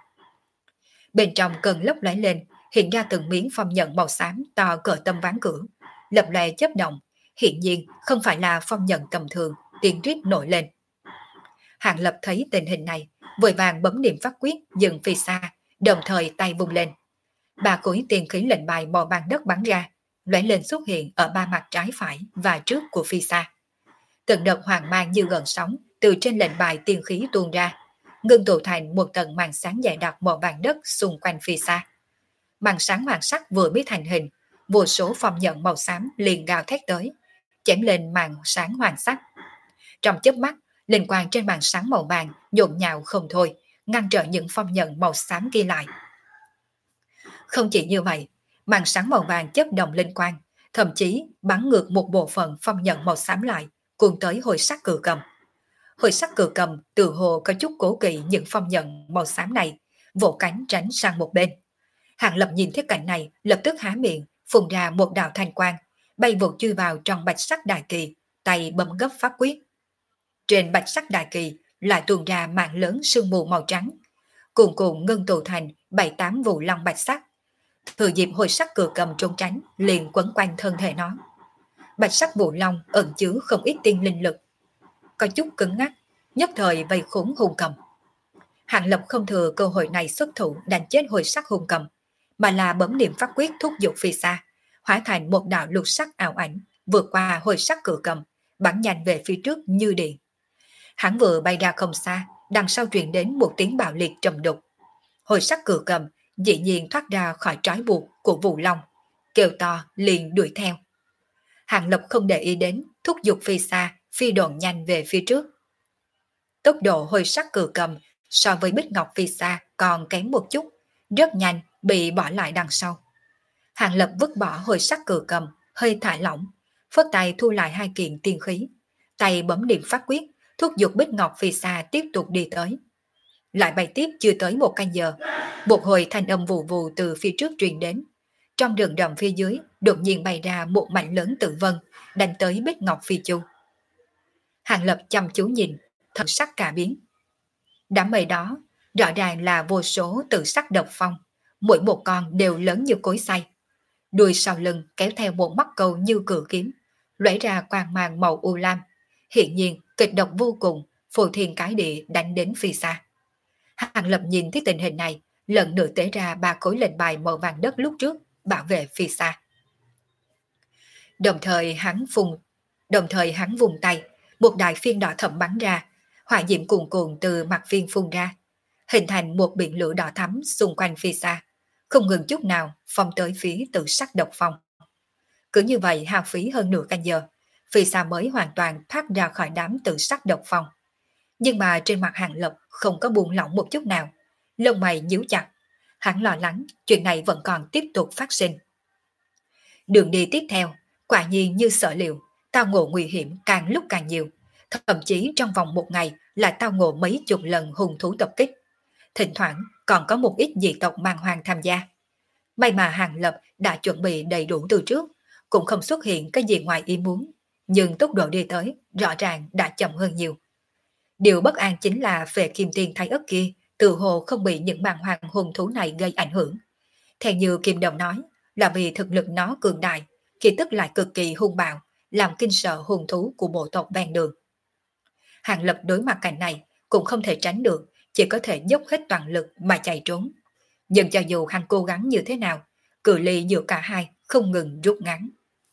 Bên trong cơn lốc lóe lên, hiện ra từng miếng phong nhận màu xám to cỡ tấm ván cửa, lập lòe chớp động, hiện nhiên không phải là phong nhận tầm thường, tiếng rít nổi lên. Hàng Lập thấy tình hình này, vội vàng bấm niệm pháp quyết dừng phía xa, đồng thời tay vung lên. Ba khối tiền khí lệnh bài màu vàng đất bắn ra, lóe lên xuất hiện ở ba mặt trái phải và trước của phi xa. Từng đợt hoàng mang như gần sóng từ trên lệnh bài tiền khí tuôn ra, ngưng tụ thành một tầng màn sáng dày đặc màu vàng đất xung quanh phi xa. Màn sáng hoàng sắc vừa mới thành hình, vô số phong nhận màu xám liền gào thét tới, chém lên màn sáng hoàng sắc. Trong chớp mắt, linh quang trên màn sáng màu vàng nhộn nhạo không thôi, ngăn trở những phong nhận màu xám kia lại. Không chỉ như vậy, màn sáng màu vàng chớp động linh quang, thậm chí bắn ngược một bộ phận phong nhận màu xám lại, cuốn tới hồi sắc cự cầm. Hồi sắc cự cầm tự hồ có chút cố kỵ những phong nhận màu xám này, vỗ cánh tránh sang một bên. Hàng Lập nhìn thấy cảnh này, lập tức há miệng, phun ra một đạo thanh quang, bay vụt chui vào trong bạch sắc đại kỳ, tay bấm gấp pháp quyết. Trên bạch sắc đại kỳ lại tuôn ra mảng lớn sương mù màu trắng, cuồn cuộn ngưng tụ thành bảy tám vụ long bạch sắc. Thừa dịp hồi sắc cự cầm trốn tránh, liền quấn quanh thân thể nó. Bạch sắc vụ long ẩn chứa không ít tiên linh lực, có chút cứng ngắc, nhất thời vây khốn hung cầm. Hàng Lập không thừa cơ hội này xuất thủ đánh chết hồi sắc hung cầm, mà là bấm niệm pháp quyết thúc giục phía xa, hóa thành một đạo lục sắc ảo ảnh, vượt qua hồi sắc cự cầm, bắn nhanh về phía trước như điện. Hắn vừa bay ra không xa, đằng sau truyền đến một tiếng bạo liệt trầm đục. Hồi sắc cự cầm dĩ nhiên thoát ra khỏi trói buộc của Vũ Long, kêu to liền đuổi theo. Hàng Lập không để ý đến, thúc giục phi xa, phi độn nhanh về phía trước. Tốc độ hồi sắc cự cầm so với Bích Ngọc phi xa còn kém một chút, rất nhanh bị bỏ lại đằng sau. Hàng Lập vứt bỏ hồi sắc cự cầm, hơi thả lỏng, phất tay thu lại hai kiện tiên khí, tay bấm điểm pháp quyết, thúc giục Bích Ngọc phi xa tiếp tục đi tới. Lại bay tiếp chưa tới một canh giờ, một hồi thanh âm vù vù từ phía trước truyền đến. Trong rừng rậm phía dưới đột nhiên bay ra một mảnh lớn tự vân, đánh tới Bích Ngọc phi chu. Hàng Lập chăm chú nhìn, thần sắc cả biến. Đám mây đó rõ ràng là vô số tự sắc độc phong, mỗi một con đều lớn như cối xay. Đuôi sau lưng kéo theo một mắt câu như cự kiếm, lóe ra quang mang màu u lam, hiện nhiên kịch độc vô cùng, phù thiên cái địa đánh đến phi xa. Hàng Lập nhìn thấy tình hình này, lần nữa tế ra ba khối lệnh bài màu vàng đất lúc trước, bảo vệ phi xa. Đồng thời hắn phùng, đồng thời hắn vùng tay, một đại phiên đỏ thẫm bắn ra, hỏa diễm cuồn cuộn từ mặt phiên phun ra, hình thành một biển lửa đỏ thắm xung quanh phi xa, không ngừng chút nào phong tới phía Tử Sắc Độc Phong. Cứ như vậy hao phí hơn nửa canh giờ, phi xa mới hoàn toàn thoát ra khỏi đám Tử Sắc Độc Phong. Nhưng mà trên mặt Hàng Lập không có buông lỏng một chút nào, lông mày nhíu chặt, hắn lo lắng chuyện này vẫn còn tiếp tục phát sinh. Đường đi tiếp theo, quả nhiên như sở liệu, tao ngộ nguy hiểm càng lúc càng nhiều, thậm chí trong vòng một ngày lại tao ngộ mấy chục lần hung thú tập kích. Thỉnh thoảng còn có một ít dị tộc mang hoang tham gia. May mà Hàng Lập đã chuẩn bị đầy đủ từ trước, cũng không xuất hiện cái gì ngoài ý muốn, nhưng tốc độ đi tới rõ ràng đã chậm hơn nhiều. Điều bất an chính là về Kim Tiên Thái Ất kia, tự hồ không bị những màn hoàng hung thú này gây ảnh hưởng. Theo như Kim Đồng nói, là vì thực lực nó cường đại, khi tức lại cực kỳ hung bạo, làm kinh sợ hung thú của bộ tộc ven đường. Hàng Lập đối mặt cảnh này cũng không thể tránh được, chỉ có thể dốc hết toàn lực mà chạy trốn. Nhưng cho dù hắn cố gắng như thế nào, cự ly giữa cả hai không ngừng rút ngắn.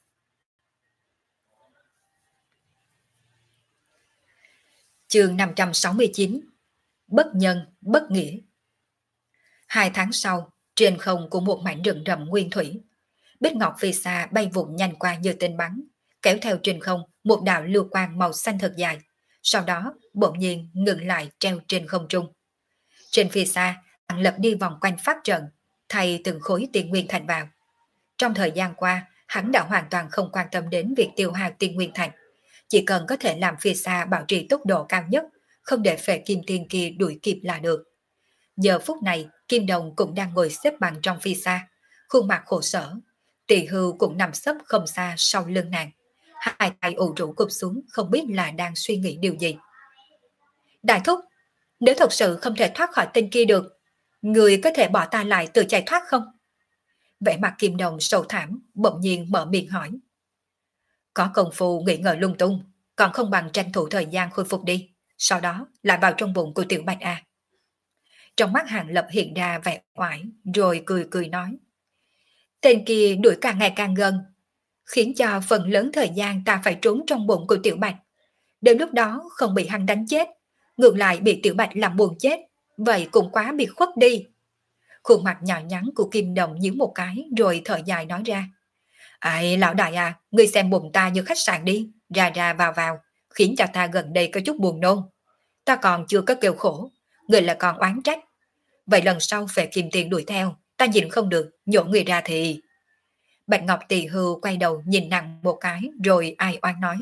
Chương năm trăm sáu mươi chín. Bất nhân, bất nghĩa. Hai tháng sau, trên không của một mảnh rừng rậm nguyên thủy, Bích Ngọc Phi Xa bay vụt nhanh qua như tên bắn, kéo theo trên không một đạo lưu quang màu xanh thật dài, sau đó bỗng nhiên ngừng lại treo trên không trung. Trên Phi Xa, Hàng Lập đi vòng quanh pháp trận, thay từng khối tiên nguyên thành vào. Trong thời gian qua, hắn đã hoàn toàn không quan tâm đến việc tiêu hao tiên nguyên thành, chỉ cần có thể làm Phi Xa bảo trì tốc độ cao nhất, không để phệ kim tiên kia đuổi kịp là được. Giờ phút này, Kim Đồng cũng đang ngồi xếp bằng trong Phi Xa, khuôn mặt khổ sở. Tỳ Hưu cũng nằm sấp không xa sau lưng nàng, hai tay ủ rũ cụp xuống, không biết là đang suy nghĩ điều gì. Đại thúc, nếu thật sự không thể thoát khỏi tên kia được, người có thể bỏ ta lại tự chạy thoát không? Vẻ mặt Kim Đồng sầu thảm, bỗng nhiên mở miệng hỏi. Có công phu nghĩ ngợi lung tung, còn không bằng tranh thủ thời gian khôi phục đi, sau đó lại vào trong bụng của Tiểu Bạch A. Trong mắt Hàng Lập hiện ra vẻ oải, rồi cười cười nói. Tên kia đuổi càng ngày càng gần, khiến cho phần lớn thời gian ta phải trốn trong bụng của Tiểu Bạch. Đến lúc đó không bị hắn đánh chết, ngược lại bị Tiểu Bạch làm buồn chết, vậy cũng quá bị khuất đi. Khuôn mặt nhỏ nhắn của Kim Đồng nhíu một cái rồi thở dài nói ra. Ai lão đại à, ngươi xem bụng ta như khách sạn đi, ra ra vào vào, khiến cho ta gần đây có chút buồn nôn. Ta còn chưa có kêu khổ, người là còn oán trách. Vậy lần sau về Kim Tiền đuổi theo, ta nhìn không được, nhổ người ra thì... Bạch Ngọc Tỳ Hưu quay đầu nhìn nàng một cái rồi ai oán nói.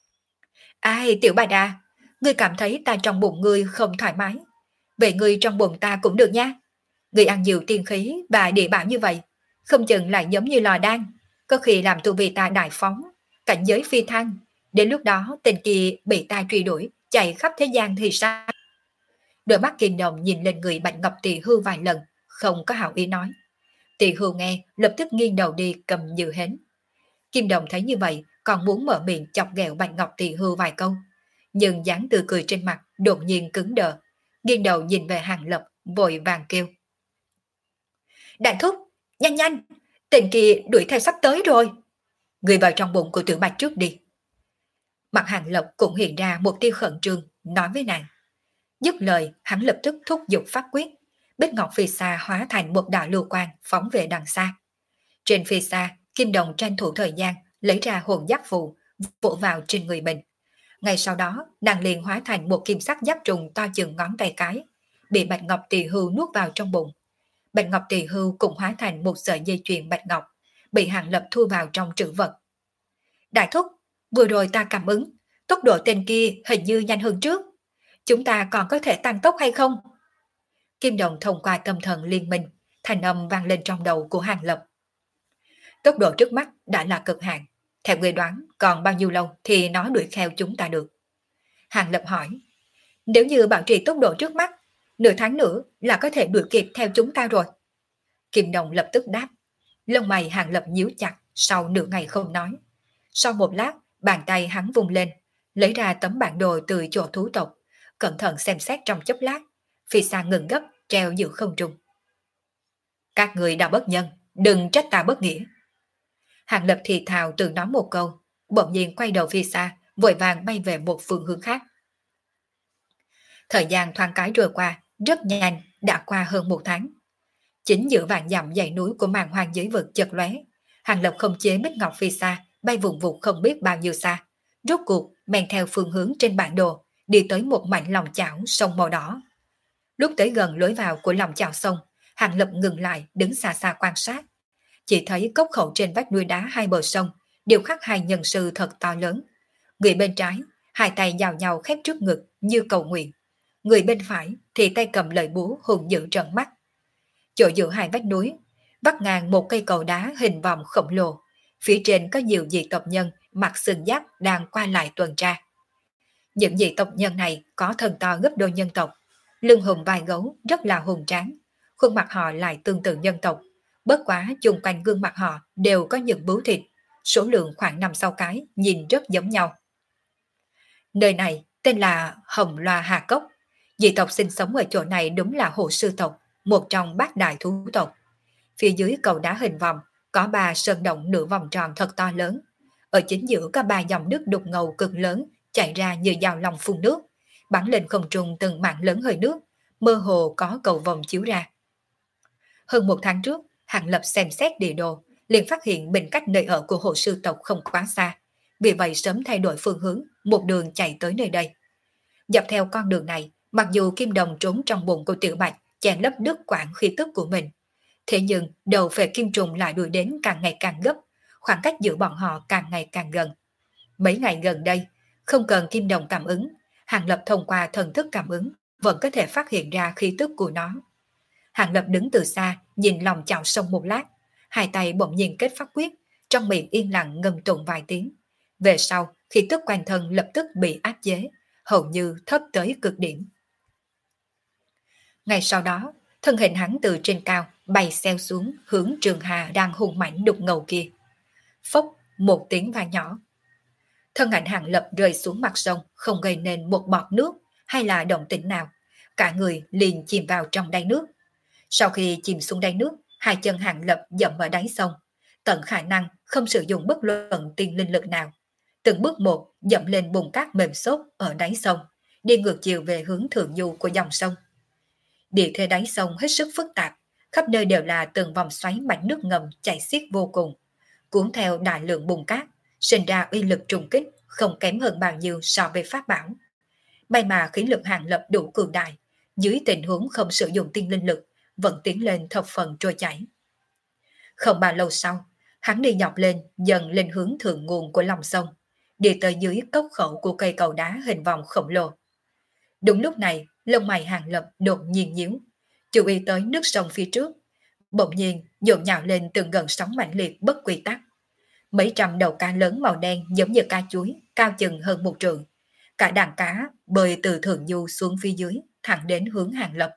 Ai Tiểu Bạch à, ngươi cảm thấy ta trong bụng ngươi không thoải mái. Vậy ngươi trong bụng ta cũng được nha. Ngươi ăn nhiều tiên khí và địa bảo như vậy, không chừng lại giống như lò đan, có khi làm tu vi ta đại phóng, cảnh giới phi thăng. Đến lúc đó tên kia bị ta truy đuổi, chạy khắp thế gian thì sao? Đôi mắt Kim Đồng nhìn lên người Bạch Ngọc Tỳ Hưu vài lần, không có hảo ý nói. Tỳ Hưu nghe, lập tức nghiêng đầu đi cầm như hến. Kim Đồng thấy như vậy, còn muốn mở miệng chọc ghẹo Bạch Ngọc Tỳ Hưu vài câu. Nhưng dáng tươi cười trên mặt đột nhiên cứng đờ, nghiêng đầu nhìn về Hàng Lập, vội vàng kêu. Đại thúc, nhanh nhanh, tên kia đuổi theo sắp tới rồi. Người vào trong bụng của Tiểu Bạch trước đi. Mặt Hàng Lập cũng hiện ra một tia khẩn trương, nói với nàng. Dứt lời, hắn lập tức thúc giục pháp quyết. Bích Ngọc Phi Xa hóa thành một đạo lưu quang phóng về đằng xa. Trên Phi Xa, Kim Đồng tranh thủ thời gian lấy ra hồn giáp phù, vỗ vào trên người mình. Ngay sau đó, nàng liền hóa thành một kim sắc giáp trùng to chừng ngón tay cái, bị Bạch Ngọc Tỳ Hưu nuốt vào trong bụng. Bạch Ngọc Tỳ Hưu cũng hóa thành một sợi dây chuyền bạch ngọc, bị Hàng Lập thu vào trong trữ vật. Đại thúc, vừa rồi ta cảm ứng, tốc độ tên kia hình như nhanh hơn trước. Chúng ta còn có thể tăng tốc hay không? Kim Đồng thông qua tâm thần liên minh, thanh âm vang lên trong đầu của Hàng Lập. Tốc độ trước mắt đã là cực hạn. Theo người đoán, còn bao nhiêu lâu thì nó đuổi theo chúng ta được? Hàng Lập hỏi. Nếu như bảo trì tốc độ trước mắt, nửa tháng nữa là có thể đuổi kịp theo chúng ta rồi. Kim Đồng lập tức đáp. Lông mày Hàng Lập nhíu chặt sau nửa ngày không nói. Sau một lát, bàn tay hắn vung lên, lấy ra tấm bản đồ từ chỗ thú tộc, cẩn thận xem xét trong chốc lát, phi xa ngừng gấp treo giữa không trung. Các người đã bất nhân, đừng trách ta bất nghĩa. Hàng Lập thì thào tự nói một câu, bỗng nhiên quay đầu phi xa, vội vàng bay về một phương hướng khác. Thời gian thoáng cái trôi qua, rất nhanh, đã qua hơn một tháng. Chính giữa vạn dặm dãy núi của màn hoang dưới vực chật lóe, Hàng Lập không chế Bích Ngọc phi xa, bay vùng vụt không biết bao nhiêu xa, rốt cuộc men theo phương hướng trên bản đồ, đi tới một mảnh lòng chảo sông màu đỏ. Lúc tới gần lối vào của lòng chảo sông, Hàng Lập ngừng lại đứng xa xa quan sát. Chỉ thấy cốc khẩu trên vách núi đá hai bờ sông đều khắc hai nhân sư thật to lớn. Người bên trái, hai tay giao nhau khép trước ngực như cầu nguyện. Người bên phải thì tay cầm lợi búa hùng dữ trợn mắt. Chỗ giữa hai vách núi, vắt ngang một cây cầu đá hình vòng khổng lồ. Phía trên có nhiều dị tộc nhân mặc sừng giáp đang qua lại tuần tra. Những dị tộc nhân này có thân to gấp đôi nhân tộc, lưng hùng vai gấu rất là hùng tráng, khuôn mặt họ lại tương tự nhân tộc, bất quá chung quanh gương mặt họ đều có những bướu thịt, số lượng khoảng năm sáu cái, nhìn rất giống nhau. Nơi này tên là Hồng Loa Hà Cốc, dị tộc sinh sống ở chỗ này đúng là hồ sư tộc, một trong bát đại thú tộc. Phía dưới cầu đá hình vòng có ba sơn động nửa vòng tròn thật to lớn, ở chính giữa có ba dòng nước đục ngầu cực lớn chảy ra như dao long phun nước, bắn lên không trung từng mảng lớn hơi nước, mơ hồ có cầu vồng chiếu ra. Hơn một tháng trước, Hàng Lập xem xét địa đồ, liền phát hiện mình cách nơi ở của hồ sư tộc không quá xa, vì vậy sớm thay đổi phương hướng, một đường chạy tới nơi đây. Dọc theo con đường này, mặc dù Kim Đồng trốn trong bụng của Tiểu Bạch, che lấp đứt quãng khí tức của mình, thế nhưng đầu về Kim Trùng lại đuổi đến càng ngày càng gấp, khoảng cách giữa bọn họ càng ngày càng gần. Mấy ngày gần đây, không cần Kim Đồng cảm ứng, Hàng Lập thông qua thần thức cảm ứng vẫn có thể phát hiện ra khí tức của nó. Hàng Lập đứng từ xa, nhìn lòng chảo sông một lát, hai tay bỗng nhiên kết pháp quyết, trong miệng yên lặng ngâm tụng vài tiếng. Về sau, khí tức quanh thân lập tức bị áp chế, hầu như thấp tới cực điểm. Ngay sau đó, thân hình hắn từ trên cao bay xeo xuống hướng Trường Hà đang hùng mãnh đục ngầu kia. Phốc, một tiếng vang nhỏ. Thân ảnh Hàng Lập rơi xuống mặt sông, không gây nên một bọt nước hay là động tĩnh nào. Cả người liền chìm vào trong đáy nước. Sau khi chìm xuống đáy nước, hai chân Hàng Lập dậm ở đáy sông, tận khả năng không sử dụng bất luận tiên linh lực nào. Từng bước một dậm lên bùn cát mềm xốp ở đáy sông, đi ngược chiều về hướng thượng du của dòng sông. Địa thế đáy sông hết sức phức tạp, khắp nơi đều là từng vòng xoáy mạch nước ngầm chảy xiết vô cùng, cuốn theo đại lượng bùn cát, sinh ra uy lực trùng kích không kém hơn bao nhiêu so với pháp bảo. May mà khí lực Hàng Lập đủ cường đại, dưới tình huống không sử dụng tiên linh lực, vẫn tiến lên thập phần trôi chảy. Không bao lâu sau, hắn đi nhọc lên, dần lên hướng thượng nguồn của lòng sông, đi tới dưới cốc khẩu của cây cầu đá hình vòng khổng lồ. Đúng lúc này, lông mày Hàng Lập đột nhiên nhíu, chú ý tới nước sông phía trước, bỗng nhiên dồn nhào lên từng gần sóng mãnh liệt bất quy tắc. Mấy trăm đầu cá lớn màu đen giống như cá chuối, cao chừng hơn một trượng. Cả đàn cá bơi từ thượng du xuống phía dưới, thẳng đến hướng Hàng Lập.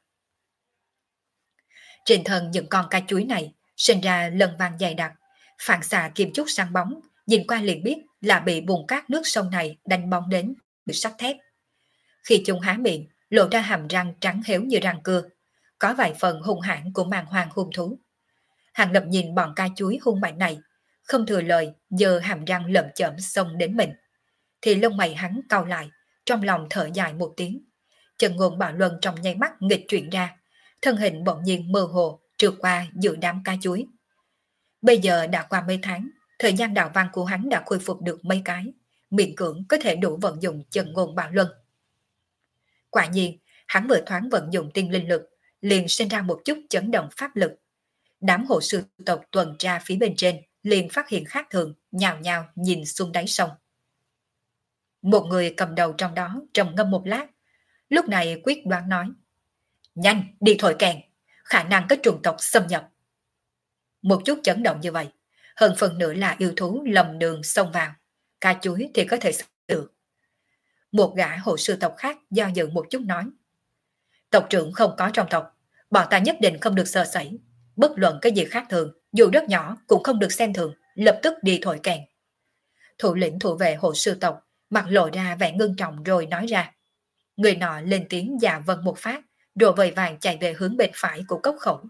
Trên thân những con cá chuối này sinh ra lần vàng dày đặc, phản xạ kim chút sáng bóng, nhìn qua liền biết là bị bùn cát nước sông này đánh bóng đến bị sắt thép. Khi chúng há miệng, lộ ra hàm răng trắng héo như răng cưa, có vài phần hung hãn của màn hoàng hung thú. Hàng Lập nhìn bọn cá chuối hung mạnh này, không thừa lời, giơ hàm răng lởm chởm xông đến mình. Thì lông mày hắn cau lại, trong lòng thở dài một tiếng. Chân ngôn bạo luân trong nháy mắt nghịch chuyển ra, thân hình bỗng nhiên mơ hồ trượt qua giữa đám cá chuối. Bây giờ đã qua mấy tháng, thời gian đạo văn của hắn đã khôi phục được mấy cái, miễn cưỡng có thể đủ vận dụng chân ngôn bạo luân. Quả nhiên, hắn vừa thoáng vận dụng tiên linh lực, liền sinh ra một chút chấn động pháp lực. Đám hộ sư tộc tuần tra phía bên trên liền phát hiện khác thường, nhào nhào nhìn xuống đáy sông. Một người cầm đầu trong đó trầm ngâm một lát, lúc này quyết đoán nói: "Nhanh, đi thổi kèn, khả năng có trùng tộc xâm nhập." Một chút chấn động như vậy, hơn phần nữa là yêu thú lầm đường xông vào, cá chuối thì có thể xử được. Một gã hộ sư tộc khác do dự một chút nói: "Tộc trưởng không có trong tộc, bọn ta nhất định không được sơ sẩy, bất luận cái gì khác thường, dù rất nhỏ cũng không được xem thường, lập tức đi thổi kèn." Thủ lĩnh thủ vệ hộ sư tộc mặt lộ ra vẻ ngưng trọng rồi nói ra. Người nọ lên tiếng dạ vâng một phát, rồi vội vàng chạy về hướng bên phải của cốc khẩu.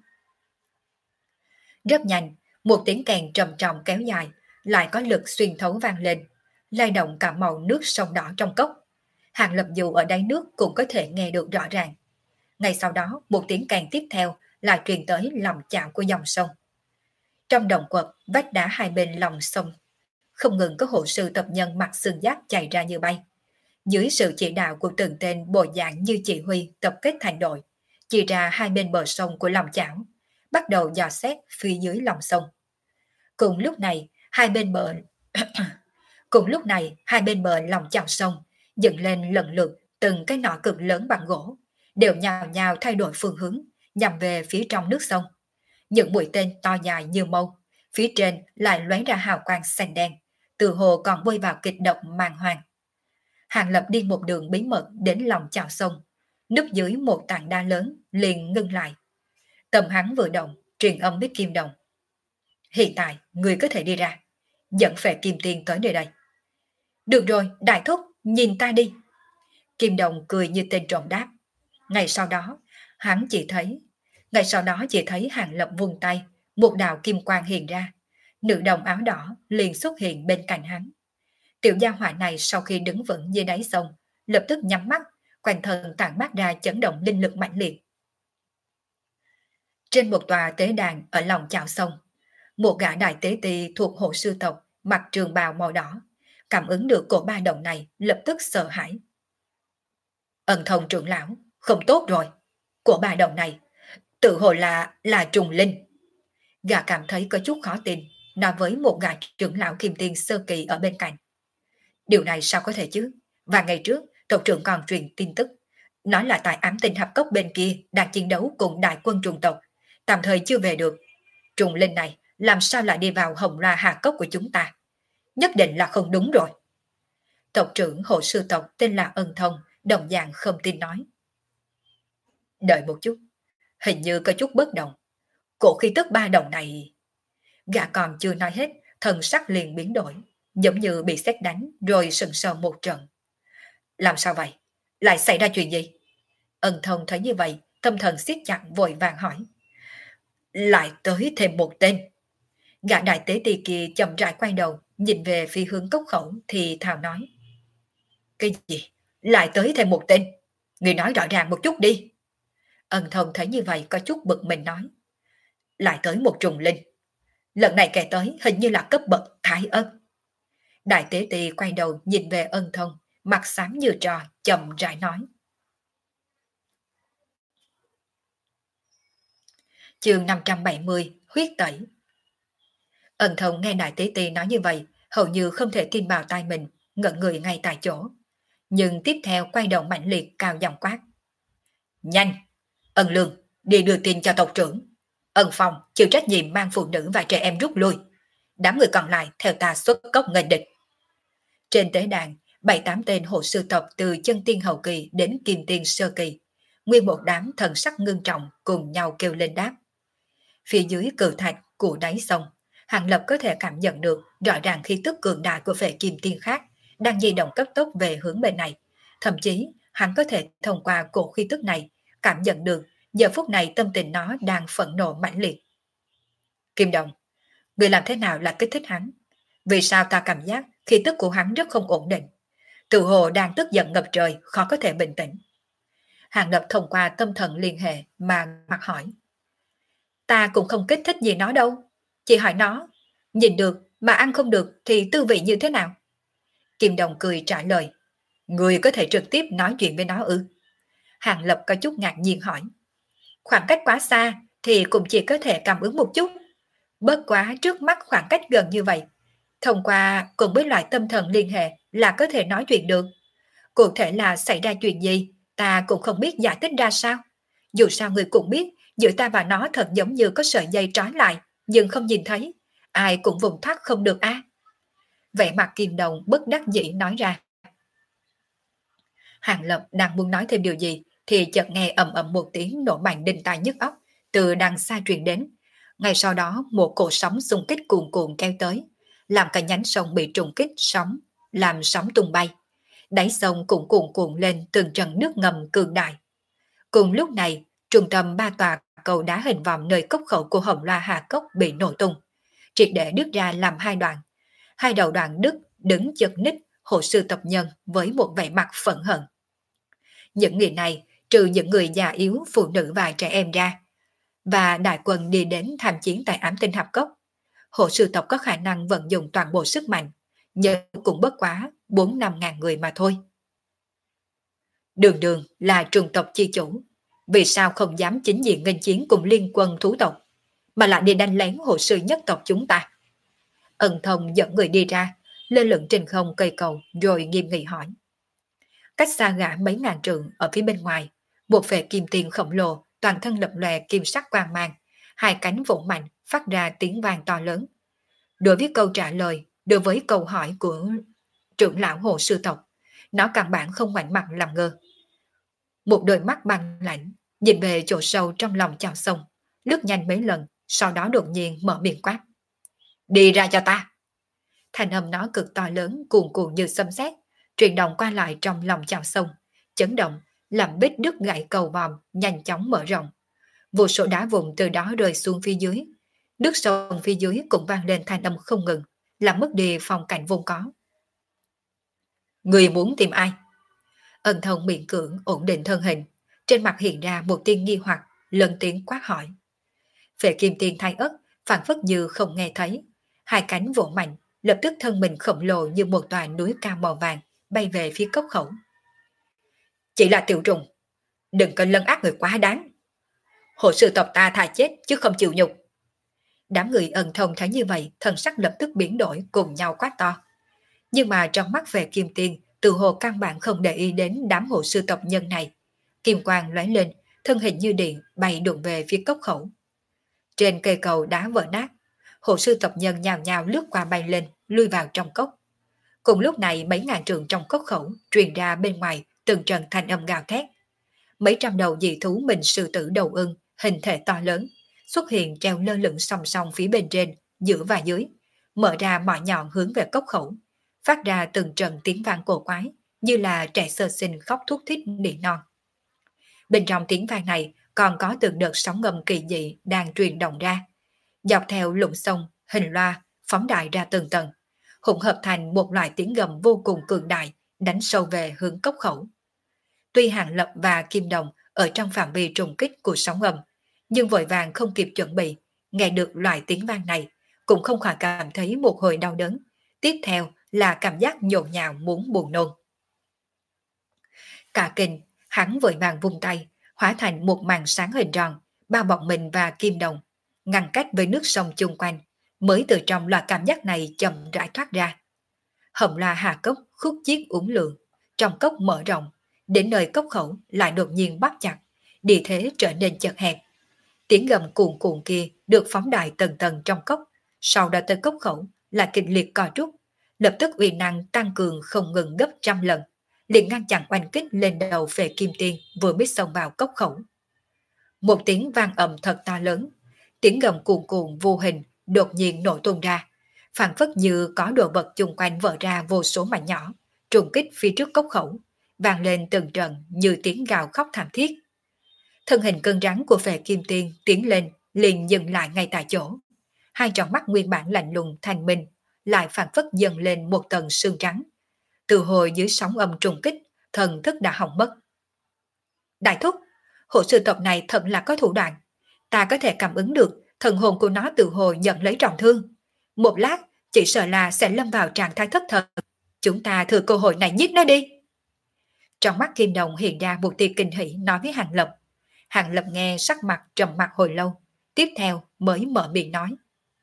Rất nhanh, một tiếng kèn trầm trọng kéo dài, lại có lực xuyên thấu vang lên, lay động cả màu nước sông đỏ trong cốc. Hàng Lập dù ở đáy nước cũng có thể nghe được rõ ràng. Ngay sau đó, một tiếng kèn tiếp theo lại truyền tới lòng chảo của dòng sông. Trong đồng quật, vách đá hai bên lòng sông, không ngừng có hộ sư tập nhân mặc xương giáp chạy ra như bay. Dưới sự chỉ đạo của từng tên bộ dạng như chỉ huy tập kết thành đội, chỉ ra hai bên bờ sông của lòng chảo, bắt đầu dò xét phía dưới lòng sông. Cùng lúc này, hai bên bờ cùng lúc này hai bên bờ lòng chảo sông dựng lên lần lượt từng cái nỏ cực lớn bằng gỗ, đều nhào nhào thay đổi phương hướng nhằm về phía trong nước sông. Những mũi tên to dài như mâu, phía trên lại lóe ra hào quang xanh đen, từ hồ còn bơi vào kịch động màng hoàng. Hàng Lập đi một đường bí mật đến lòng chảo sông, núp dưới một tảng đá lớn liền ngưng lại. Tầm hắn vừa động, truyền âm với Kim Đồng. Hiện tại, người có thể đi ra, dẫn Phệ Kim Tiên tới nơi đây. Được rồi, đại thúc, nhìn ta đi. Kim Đồng cười như tên trộm đáp. Ngày sau đó, hắn chỉ thấy, ngày sau đó chỉ thấy Hàng Lập vung tay, một đạo kim quang hiện ra. Nữ đồng áo đỏ liền xuất hiện bên cạnh hắn. Tiểu gia hỏa này sau khi đứng vững dưới đáy sông, lập tức nhắm mắt, quanh thân tản mát ra chấn động linh lực mãnh liệt. Trên một tòa tế đàn ở lòng chảo sông, một gã đại tế ti thuộc hộ sư tộc mặc trường bào màu đỏ, cảm ứng được cổ ba động này lập tức sợ hãi. Ân Thông trưởng lão, không tốt rồi. Cổ ba động này, tự hồ là là trùng linh. Gã cảm thấy có chút khó tin, nói với một gã trưởng lão kim tiên sơ kỳ ở bên cạnh. Điều này sao có thể chứ? Và ngày trước, tộc trưởng còn truyền tin tức, nói là tại ám tinh hạp cốc bên kia đang chiến đấu cùng đại quân trùng tộc, tạm thời chưa về được. Trùng linh này làm sao lại đi vào hồng loa hà cốc của chúng ta? Nhất định là không đúng rồi. Tộc trưởng hộ sư tộc tên là Ân Thông, đồng dạng không tin nói. Đợi một chút, hình như có chút bất đồng. Cổ khí tức ba đồng này... Gã còn chưa nói hết, thần sắc liền biến đổi, giống như bị sét đánh rồi sừng sờ một trận. Làm sao vậy? Lại xảy ra chuyện gì? Ân Thông thấy như vậy, tâm thần siết chặt vội vàng hỏi. Lại tới thêm một tên. Gã đại tế ti kia chậm rãi quay đầu, nhìn về phía hướng cốc khẩu thì thào nói. Cái gì? Lại tới thêm một tên? Người nói rõ ràng một chút đi. Ân Thông thấy như vậy có chút bực mình nói. Lại tới một trùng linh. Lần này kẻ tới hình như là cấp bậc thái ân. Đại tế ti quay đầu nhìn về Ân Thông, mặt xám như trò, chậm rãi nói. Chương năm trăm bảy mươi, huyết tẩy. Ân Thông nghe đại tế ti nói như vậy, hầu như không thể tin vào tai mình, ngẩn người ngay tại chỗ. Nhưng tiếp theo quay đầu mạnh liệt cao giọng quát. Nhanh! Ân Lương, đi đưa tin cho tộc trưởng. Ân Phong chịu trách nhiệm mang phụ nữ và trẻ em rút lui. Đám người còn lại theo ta xuất cốc nghênh địch. Trên tế đàn, bảy tám tên hộ sư tộc từ chân tiên hậu kỳ đến kim tiên sơ kỳ, nguyên một đám thần sắc ngưng trọng cùng nhau kêu lên đáp. Phía dưới cự thạch của đáy sông, Hàng Lập có thể cảm nhận được rõ ràng khí tức cường đại của vệ kim tiên khác đang di động cấp tốc về hướng bên này. Thậm chí, hắn có thể thông qua cổ khí tức này cảm nhận được giờ phút này tâm tình nó đang phẫn nộ mãnh liệt. Kim Đồng, người làm thế nào là kích thích hắn? Vì sao ta cảm giác khí tức của hắn rất không ổn định? Tự hồ đang tức giận ngập trời, khó có thể bình tĩnh. Hàng Lập thông qua tâm thần liên hệ mà mặt hỏi. Ta cũng không kích thích gì nó đâu. Chỉ hỏi nó, nhìn được mà ăn không được thì tư vị như thế nào? Kim Đồng cười trả lời. Người có thể trực tiếp nói chuyện với nó ư? Hàng Lập có chút ngạc nhiên hỏi. Khoảng cách quá xa thì cũng chỉ có thể cảm ứng một chút. Bất quá trước mắt khoảng cách gần như vậy, thông qua cùng với loại tâm thần liên hệ là có thể nói chuyện được. Cụ thể là xảy ra chuyện gì, ta cũng không biết giải thích ra sao. Dù sao người cũng biết, giữa ta và nó thật giống như có sợi dây trói lại, nhưng không nhìn thấy. Ai cũng vùng thoát không được a. À? Vẻ mặt Kim Đồng bất đắc dĩ nói ra. Hàng Lập đang muốn nói thêm điều gì, thì chợt nghe ầm ầm một tiếng nổ mạnh đinh tai nhức óc từ đằng xa truyền đến. Ngay sau đó một cột sóng xung kích cuồn cuộn kéo tới, làm cả nhánh sông bị trùng kích sóng, làm sóng tung bay. Đáy sông cũng cuồn cuộn lên từng trận nước ngầm cường đại. Cùng lúc này, trung tâm ba tòa cầu đá hình vòm nơi cốc khẩu của Hồng Loa Hà Cốc bị nổ tung, triệt để đứt ra làm hai đoạn. Hai đầu đoạn đứt đứng chật ních hộ sư tộc nhân với một vẻ mặt phẫn hận. Những người này, trừ những người già yếu, phụ nữ và trẻ em ra, và đại quân đi đến tham chiến tại ám tinh hạp cốc, hộ sư tộc có khả năng vận dụng toàn bộ sức mạnh, nhưng cũng bất quá bốn năm ngàn người mà thôi. Đường Đường là trường tộc chi chủ, vì sao không dám chính diện nghênh chiến cùng liên quân thú tộc, mà lại đi đánh lén hộ sư nhất tộc chúng ta? Ân Thông dẫn người đi ra, lơ lửng trên không cây cầu rồi nghiêm nghị hỏi. Cách xa gã mấy ngàn trượng ở phía bên ngoài, một vệ kim tiền khổng lồ toàn thân lập lòe kim sắc quang mang, hai cánh vỗ mạnh phát ra tiếng vang to lớn. Đối với câu trả lời, đối với câu hỏi của trưởng lão hộ sư tộc, nó căn bản không ngoảnh mặt làm ngơ. Một đôi mắt băng lạnh nhìn về chỗ sâu trong lòng chảo sông, lướt nhanh mấy lần, sau đó đột nhiên mở miệng quát. Đi ra cho ta! Thanh âm nó cực to lớn, cuồn cuộn như xâm sét, truyền động qua lại trong lòng chảo sông, chấn động, làm bít đứt gãy cầu vòm nhanh chóng mở rộng. Vô số đá vụn từ đó rơi xuống phía dưới. Nước sông phía dưới cũng vang lên thanh âm không ngừng, làm mất đi phong cảnh vốn có. Người muốn tìm ai? Ân Thông miệng cưỡng ổn định thân hình, trên mặt hiện ra một tia nghi hoặc, lớn tiếng quát hỏi. Phệ kim tiên thay ất, phản phất như không nghe thấy, hai cánh vỗ mạnh, lập tức thân mình khổng lồ như một tòa núi cao màu vàng bay về phía cốc khẩu. Chỉ là tiểu trùng, đừng có lấn át người quá đáng. Hộ sư tộc ta thà chết chứ không chịu nhục. Đám người Ân Thông thấy như vậy, thần sắc lập tức biến đổi, cùng nhau quát to. Nhưng mà trong mắt về kim tiên, tự hồ căn bản không để ý đến đám hộ sư tộc nhân này. Kim quang lóe lên, thân hình như điện bay đụng về phía cốc khẩu. Trên cây cầu đá vỡ nát, hộ sư tộc nhân nhào nhào lướt qua bay lên, lui vào trong cốc. Cùng lúc này mấy ngàn trượng trong cốc khẩu truyền ra bên ngoài từng trận thanh âm gào thét. Mấy trăm đầu dị thú mình sư tử đầu ưng, hình thể to lớn, xuất hiện treo lơ lửng song song phía bên trên, giữa và dưới, mở ra mọi nhọn hướng về cốc khẩu, phát ra từng trận tiếng vang cổ quái, như là trẻ sơ sinh khóc thút thít nỉ non. Bên trong tiếng vang này còn có từng đợt sóng ngầm kỳ dị đang truyền động ra, dọc theo lũng sông, hình loa phóng đại ra từng tầng, hỗn hợp thành một loại tiếng gầm vô cùng cường đại, đánh sâu về hướng cốc khẩu. Tuy Hàng Lập và Kim Đồng ở trong phạm vi trùng kích của sóng ngầm, nhưng vội vàng không kịp chuẩn bị, nghe được loại tiếng vang này, cũng không khỏi cảm thấy một hồi đau đớn. Tiếp theo là cảm giác nhộn nhạo muốn buồn nôn. Cả kinh, hắn vội vàng vung tay, hóa thành một màn sáng hình tròn, bao bọc mình và Kim Đồng, ngăn cách với nước sông chung quanh, mới từ trong loại cảm giác này chậm rãi thoát ra. Hồng Loa Hà Cốc khúc chiết uốn lượn, trong cốc mở rộng, đến nơi cốc khẩu lại đột nhiên bắp chặt, địa thế trở nên chật hẹp. Tiếng gầm cuồn cuộn kia được phóng đại tầng tầng trong cốc, sau đó tới cốc khẩu là kịch liệt co rút, lập tức uy năng tăng cường không ngừng gấp trăm lần, liền ngăn chặn oanh kích lên đầu Phệ Kim Tiên vừa mới xông vào cốc khẩu. Một tiếng vang ầm thật to lớn, tiếng gầm cuồn cuộn vô hình đột nhiên nổ tung ra, phản phất như có đồ vật chung quanh vỡ ra vô số mảnh nhỏ, trùng kích phía trước cốc khẩu, vang lên từng trận như tiếng gào khóc thảm thiết. Thân hình cân rắn của Phệ Kim Tiên tiến lên, liền dừng lại ngay tại chỗ. Hai tròng mắt nguyên bản lạnh lùng thanh minh, lại phản phất dần lên một tầng sương trắng. Từ hồi dưới sóng âm trùng kích, thần thức đã hỏng mất. Đại thúc, hộ sư tộc này thật là có thủ đoạn. Ta có thể cảm ứng được thần hồn của nó từ hồi nhận lấy trọng thương. Một lát, chỉ sợ là sẽ lâm vào trạng thái thất thần. Chúng ta thừa cơ hội này giết nó đi. Trong mắt Kim Đồng hiện ra một tia kinh hỉ nói với Hàng Lập. Hàng Lập nghe sắc mặt trầm mặc hồi lâu, tiếp theo mới mở miệng nói.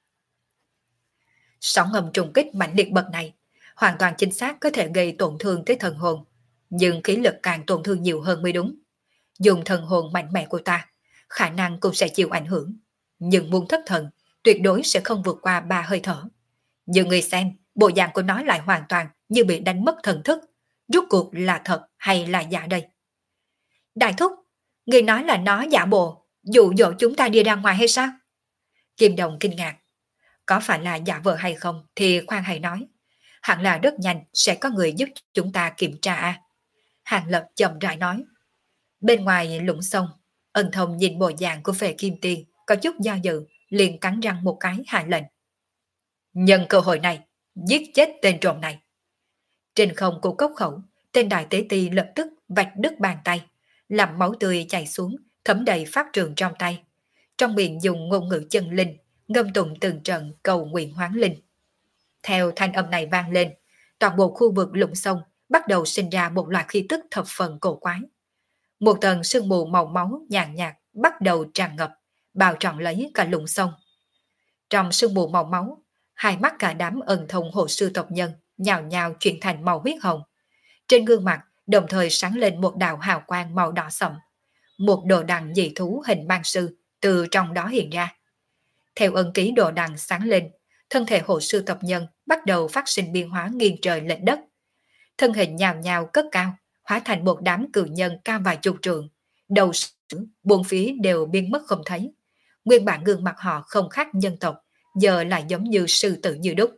Sóng âm trùng kích mạnh liệt bậc này, hoàn toàn chính xác có thể gây tổn thương tới thần hồn, nhưng khí lực càng tổn thương nhiều hơn mới đúng. Dùng thần hồn mạnh mẽ của ta, khả năng cũng sẽ chịu ảnh hưởng, nhưng muốn thất thần, tuyệt đối sẽ không vượt qua ba hơi thở. Nhưng người xem, bộ dạng của nó lại hoàn toàn như bị đánh mất thần thức, rốt cuộc là thật hay là giả đây? Đại thúc, người nói là nó giả bộ, dụ dỗ chúng ta đi ra ngoài hay sao? Kim Đồng kinh ngạc. Có phải là giả vờ hay không thì khoan hãy nói. hẳn là rất nhanh sẽ có người giúp chúng ta kiểm tra a. Hàng Lập chậm rãi nói. Bên ngoài lũng sông, Ân Thông nhìn bộ dạng của Phệ Kim Tiên, có chút do dự, liền cắn răng một cái hạ lệnh. Nhân cơ hội này, giết chết tên trộm này. Trên không của cốc khẩu, tên đại tế ti lập tức vạch đứt bàn tay, làm máu tươi chảy xuống, thấm đầy pháp trường trong tay. Trong miệng dùng ngôn ngữ chân linh, ngâm tụng từng trận cầu nguyện hoán linh. Theo thanh âm này vang lên, toàn bộ khu vực lũng sông bắt đầu sinh ra một loạt khí tức thập phần cổ quái. Một tầng sương mù màu máu nhàn nhạt bắt đầu tràn ngập, bao trọn lấy cả lũng sông. Trong sương mù màu máu, hai mắt cả đám Ân Thông hộ sư tộc nhân nhào nhào chuyển thành màu huyết hồng. Trên gương mặt đồng thời sáng lên một đạo hào quang màu đỏ sậm. Một đồ đằng dị thú hình mang sư từ trong đó hiện ra. Theo ân ký đồ đằng sáng lên, thân thể hộ sư tộc nhân bắt đầu phát sinh biến hóa nghiêng trời lệch đất. Thân hình nhào nhào cất cao, hóa thành một đám cự nhân cao vài chục trượng. Đầu sử, buồn phía đều biến mất không thấy. Nguyên bản gương mặt họ không khác nhân tộc, giờ lại giống như sư tử như đúc.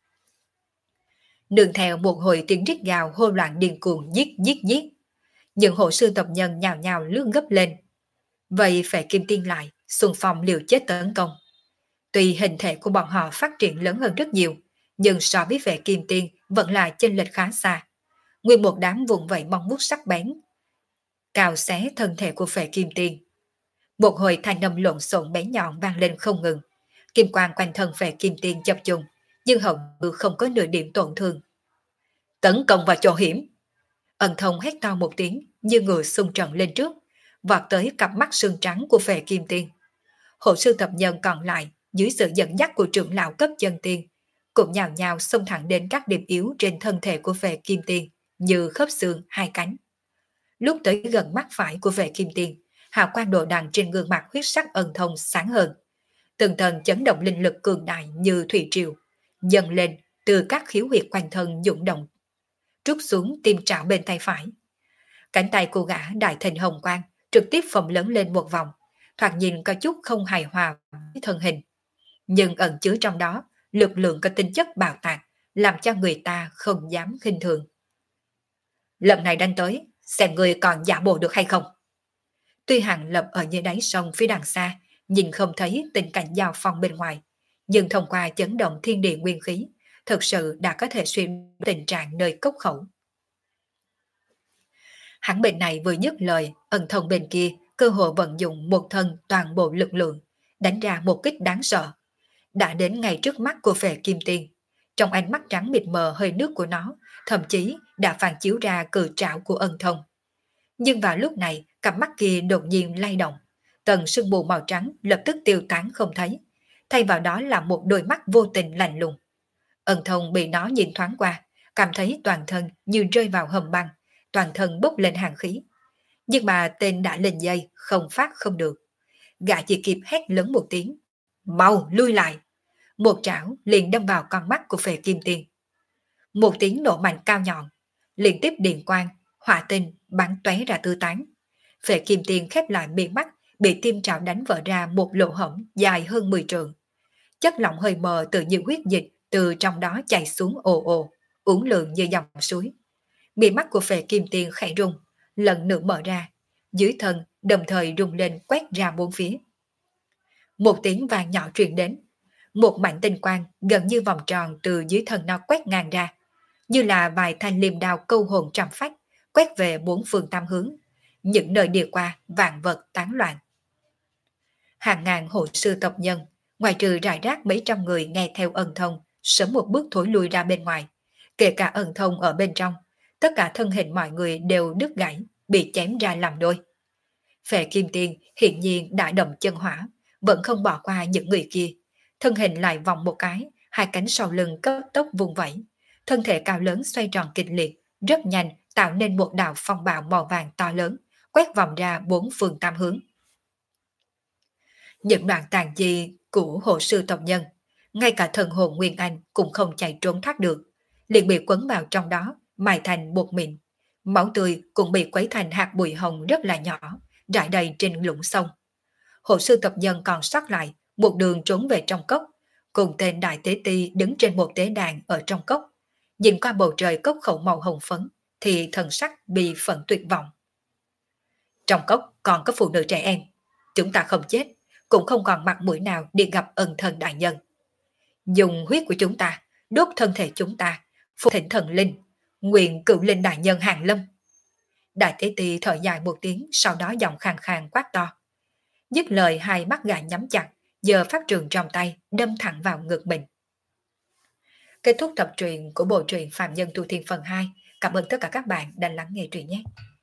Nương theo một hồi tiếng rít gào hô loạn điên cuồng giết giết giết. Những hộ sư tộc nhân nhào nhào lướt gấp lên. Vậy Phệ Kim Tiên lại xung phong liều chết tấn công. Tuy hình thể của bọn họ phát triển lớn hơn rất nhiều, nhưng so với Phệ Kim Tiên vẫn là chênh lệch khá xa. Nguyên một đám vùng vẫy móng vuốt sắc bén, cào xé thân thể của Phệ Kim Tiên. Một hồi thanh âm lộn xộn bén nhọn vang lên không ngừng. Kim quang quanh thân Phệ Kim Tiên chập trùng, nhưng hầu như không có nửa điểm tổn thương. Tấn công vào chỗ hiểm! Ân Thông hét to một tiếng, như người xung trận lên trước, vọt tới cặp mắt sương trắng của Phệ Kim Tiên. Hộ sư thập nhân còn lại, dưới sự dẫn dắt của trưởng lão cấp chân tiên, cũng nhào nhào xông thẳng đến các điểm yếu trên thân thể của Phệ Kim Tiên, như khớp xương hai cánh. Lúc tới gần mắt phải của Phệ Kim Tiên, hào quang đồ đằng trên gương mặt huyết sắc Ân Thông sáng hơn. Từng tầng chấn động linh lực cường đại như thủy triều, dần lên từ các khiếu huyệt quanh thân dũng động, trút xuống tim trảo bên tay phải. Cánh tay của gã đại thịnh hồng quang trực tiếp phồng lớn lên một vòng, thoạt nhìn có chút không hài hòa với thân hình, nhưng ẩn chứa trong đó lực lượng có tính chất bạo tạc, làm cho người ta không dám khinh thường. Lần này đánh tới, xem người còn giả bộ được hay không. Tuy Hàng Lập ở dưới đáy sông phía đằng xa, nhìn không thấy tình cảnh giao phong bên ngoài, nhưng thông qua chấn động thiên địa nguyên khí, thực sự đã có thể xuyên tình trạng nơi cốc khẩu. Hắn bên này vừa dứt lời, Ân Thông bên kia cơ hội vận dụng một thân toàn bộ lực lượng, đánh ra một kích đáng sợ. Đã đến ngay trước mắt của Phệ Kim Tiên, trong ánh mắt trắng mịt mờ hơi nước của nó, thậm chí đã phản chiếu ra cự trảo của Ân Thông. Nhưng vào lúc này, cặp mắt kia đột nhiên lay động, tầng sương mù màu trắng lập tức tiêu tán không thấy, thay vào đó là một đôi mắt vô tình lạnh lùng. Ân Thông bị nó nhìn thoáng qua, cảm thấy toàn thân như rơi vào hầm băng, toàn thân bốc lên hàn khí. Nhưng mà tên đã lên dây, không phát không được. Gã chỉ kịp hét lớn một tiếng, mau lui lại. Một trảo liền đâm vào con mắt của Phệ Kim Tiên. Một tiếng nổ mạnh cao nhọn, liên tiếp điện quang, hỏa tinh bắn tóe ra tứ tán. Phệ Kim Tiên khép lại miệng mắt, bị tim trảo đánh vỡ ra một lỗ hổng dài hơn mười trượng. Chất lỏng hơi mờ tự như huyết dịch từ trong đó chảy xuống ồ ồ, uốn lượn như dòng suối. Miệng mắt của Phệ Kim Tiên khẽ rung, lần nữa mở ra, dưới thân đồng thời rung lên quét ra bốn phía. Một tiếng vang nhỏ truyền đến, một mảnh tinh quang gần như vòng tròn từ dưới thân nó quét ngang ra, như là vài thanh liềm đao câu hồn trăm phách, quét về bốn phương tám hướng, những nơi đi qua vạn vật tán loạn. Hàng ngàn hộ sư tộc nhân, ngoài trừ rải rác mấy trăm người nghe theo Ân Thông, sớm một bước thối lui ra bên ngoài, kể cả Ân Thông ở bên trong, tất cả thân hình mọi người đều đứt gãy, bị chém ra làm đôi. Phệ Kim Tiên hiện nhiên đã động chân hỏa, vẫn không bỏ qua những người kia, thân hình lại vòng một cái, hai cánh sau lưng cấp tốc vung vẩy, thân thể cao lớn xoay tròn kịch liệt, rất nhanh tạo nên một đạo phong bạo màu vàng to lớn, quét vòng ra bốn phương tám hướng. Những đoạn tàn chi của hộ sư tộc nhân, ngay cả thần hồn Nguyên Anh cũng không chạy trốn thoát được, liền bị quấn vào trong đó, mài thành bột mịn. Máu tươi cũng bị quấy thành hạt bụi hồng rất là nhỏ, rải đầy trên lũng sông. Hộ sư tộc nhân còn sót lại, một đường trốn về trong cốc, cùng tên đại tế ti đứng trên một tế đàn ở trong cốc, nhìn qua bầu trời cốc khẩu màu hồng phấn, thì thần sắc bị phận tuyệt vọng. Trong cốc còn có phụ nữ trẻ em, chúng ta không chết, cũng không còn mặt mũi nào đi gặp ân thần đại nhân. Dùng huyết của chúng ta, đốt thân thể chúng ta, phục thỉnh thần linh, nguyện cựu linh đại nhân hàng lâm. Đại tế ti thở dài một tiếng, sau đó giọng khàn khàn quát to. Dứt lời, hai mắt gà nhắm chặt, giờ phát trường trong tay, đâm thẳng vào ngực mình. Kết thúc tập truyện của bộ truyện Phạm Nhân Tu Thiên phần hai. Cảm ơn tất cả các bạn đã lắng nghe truyện nhé.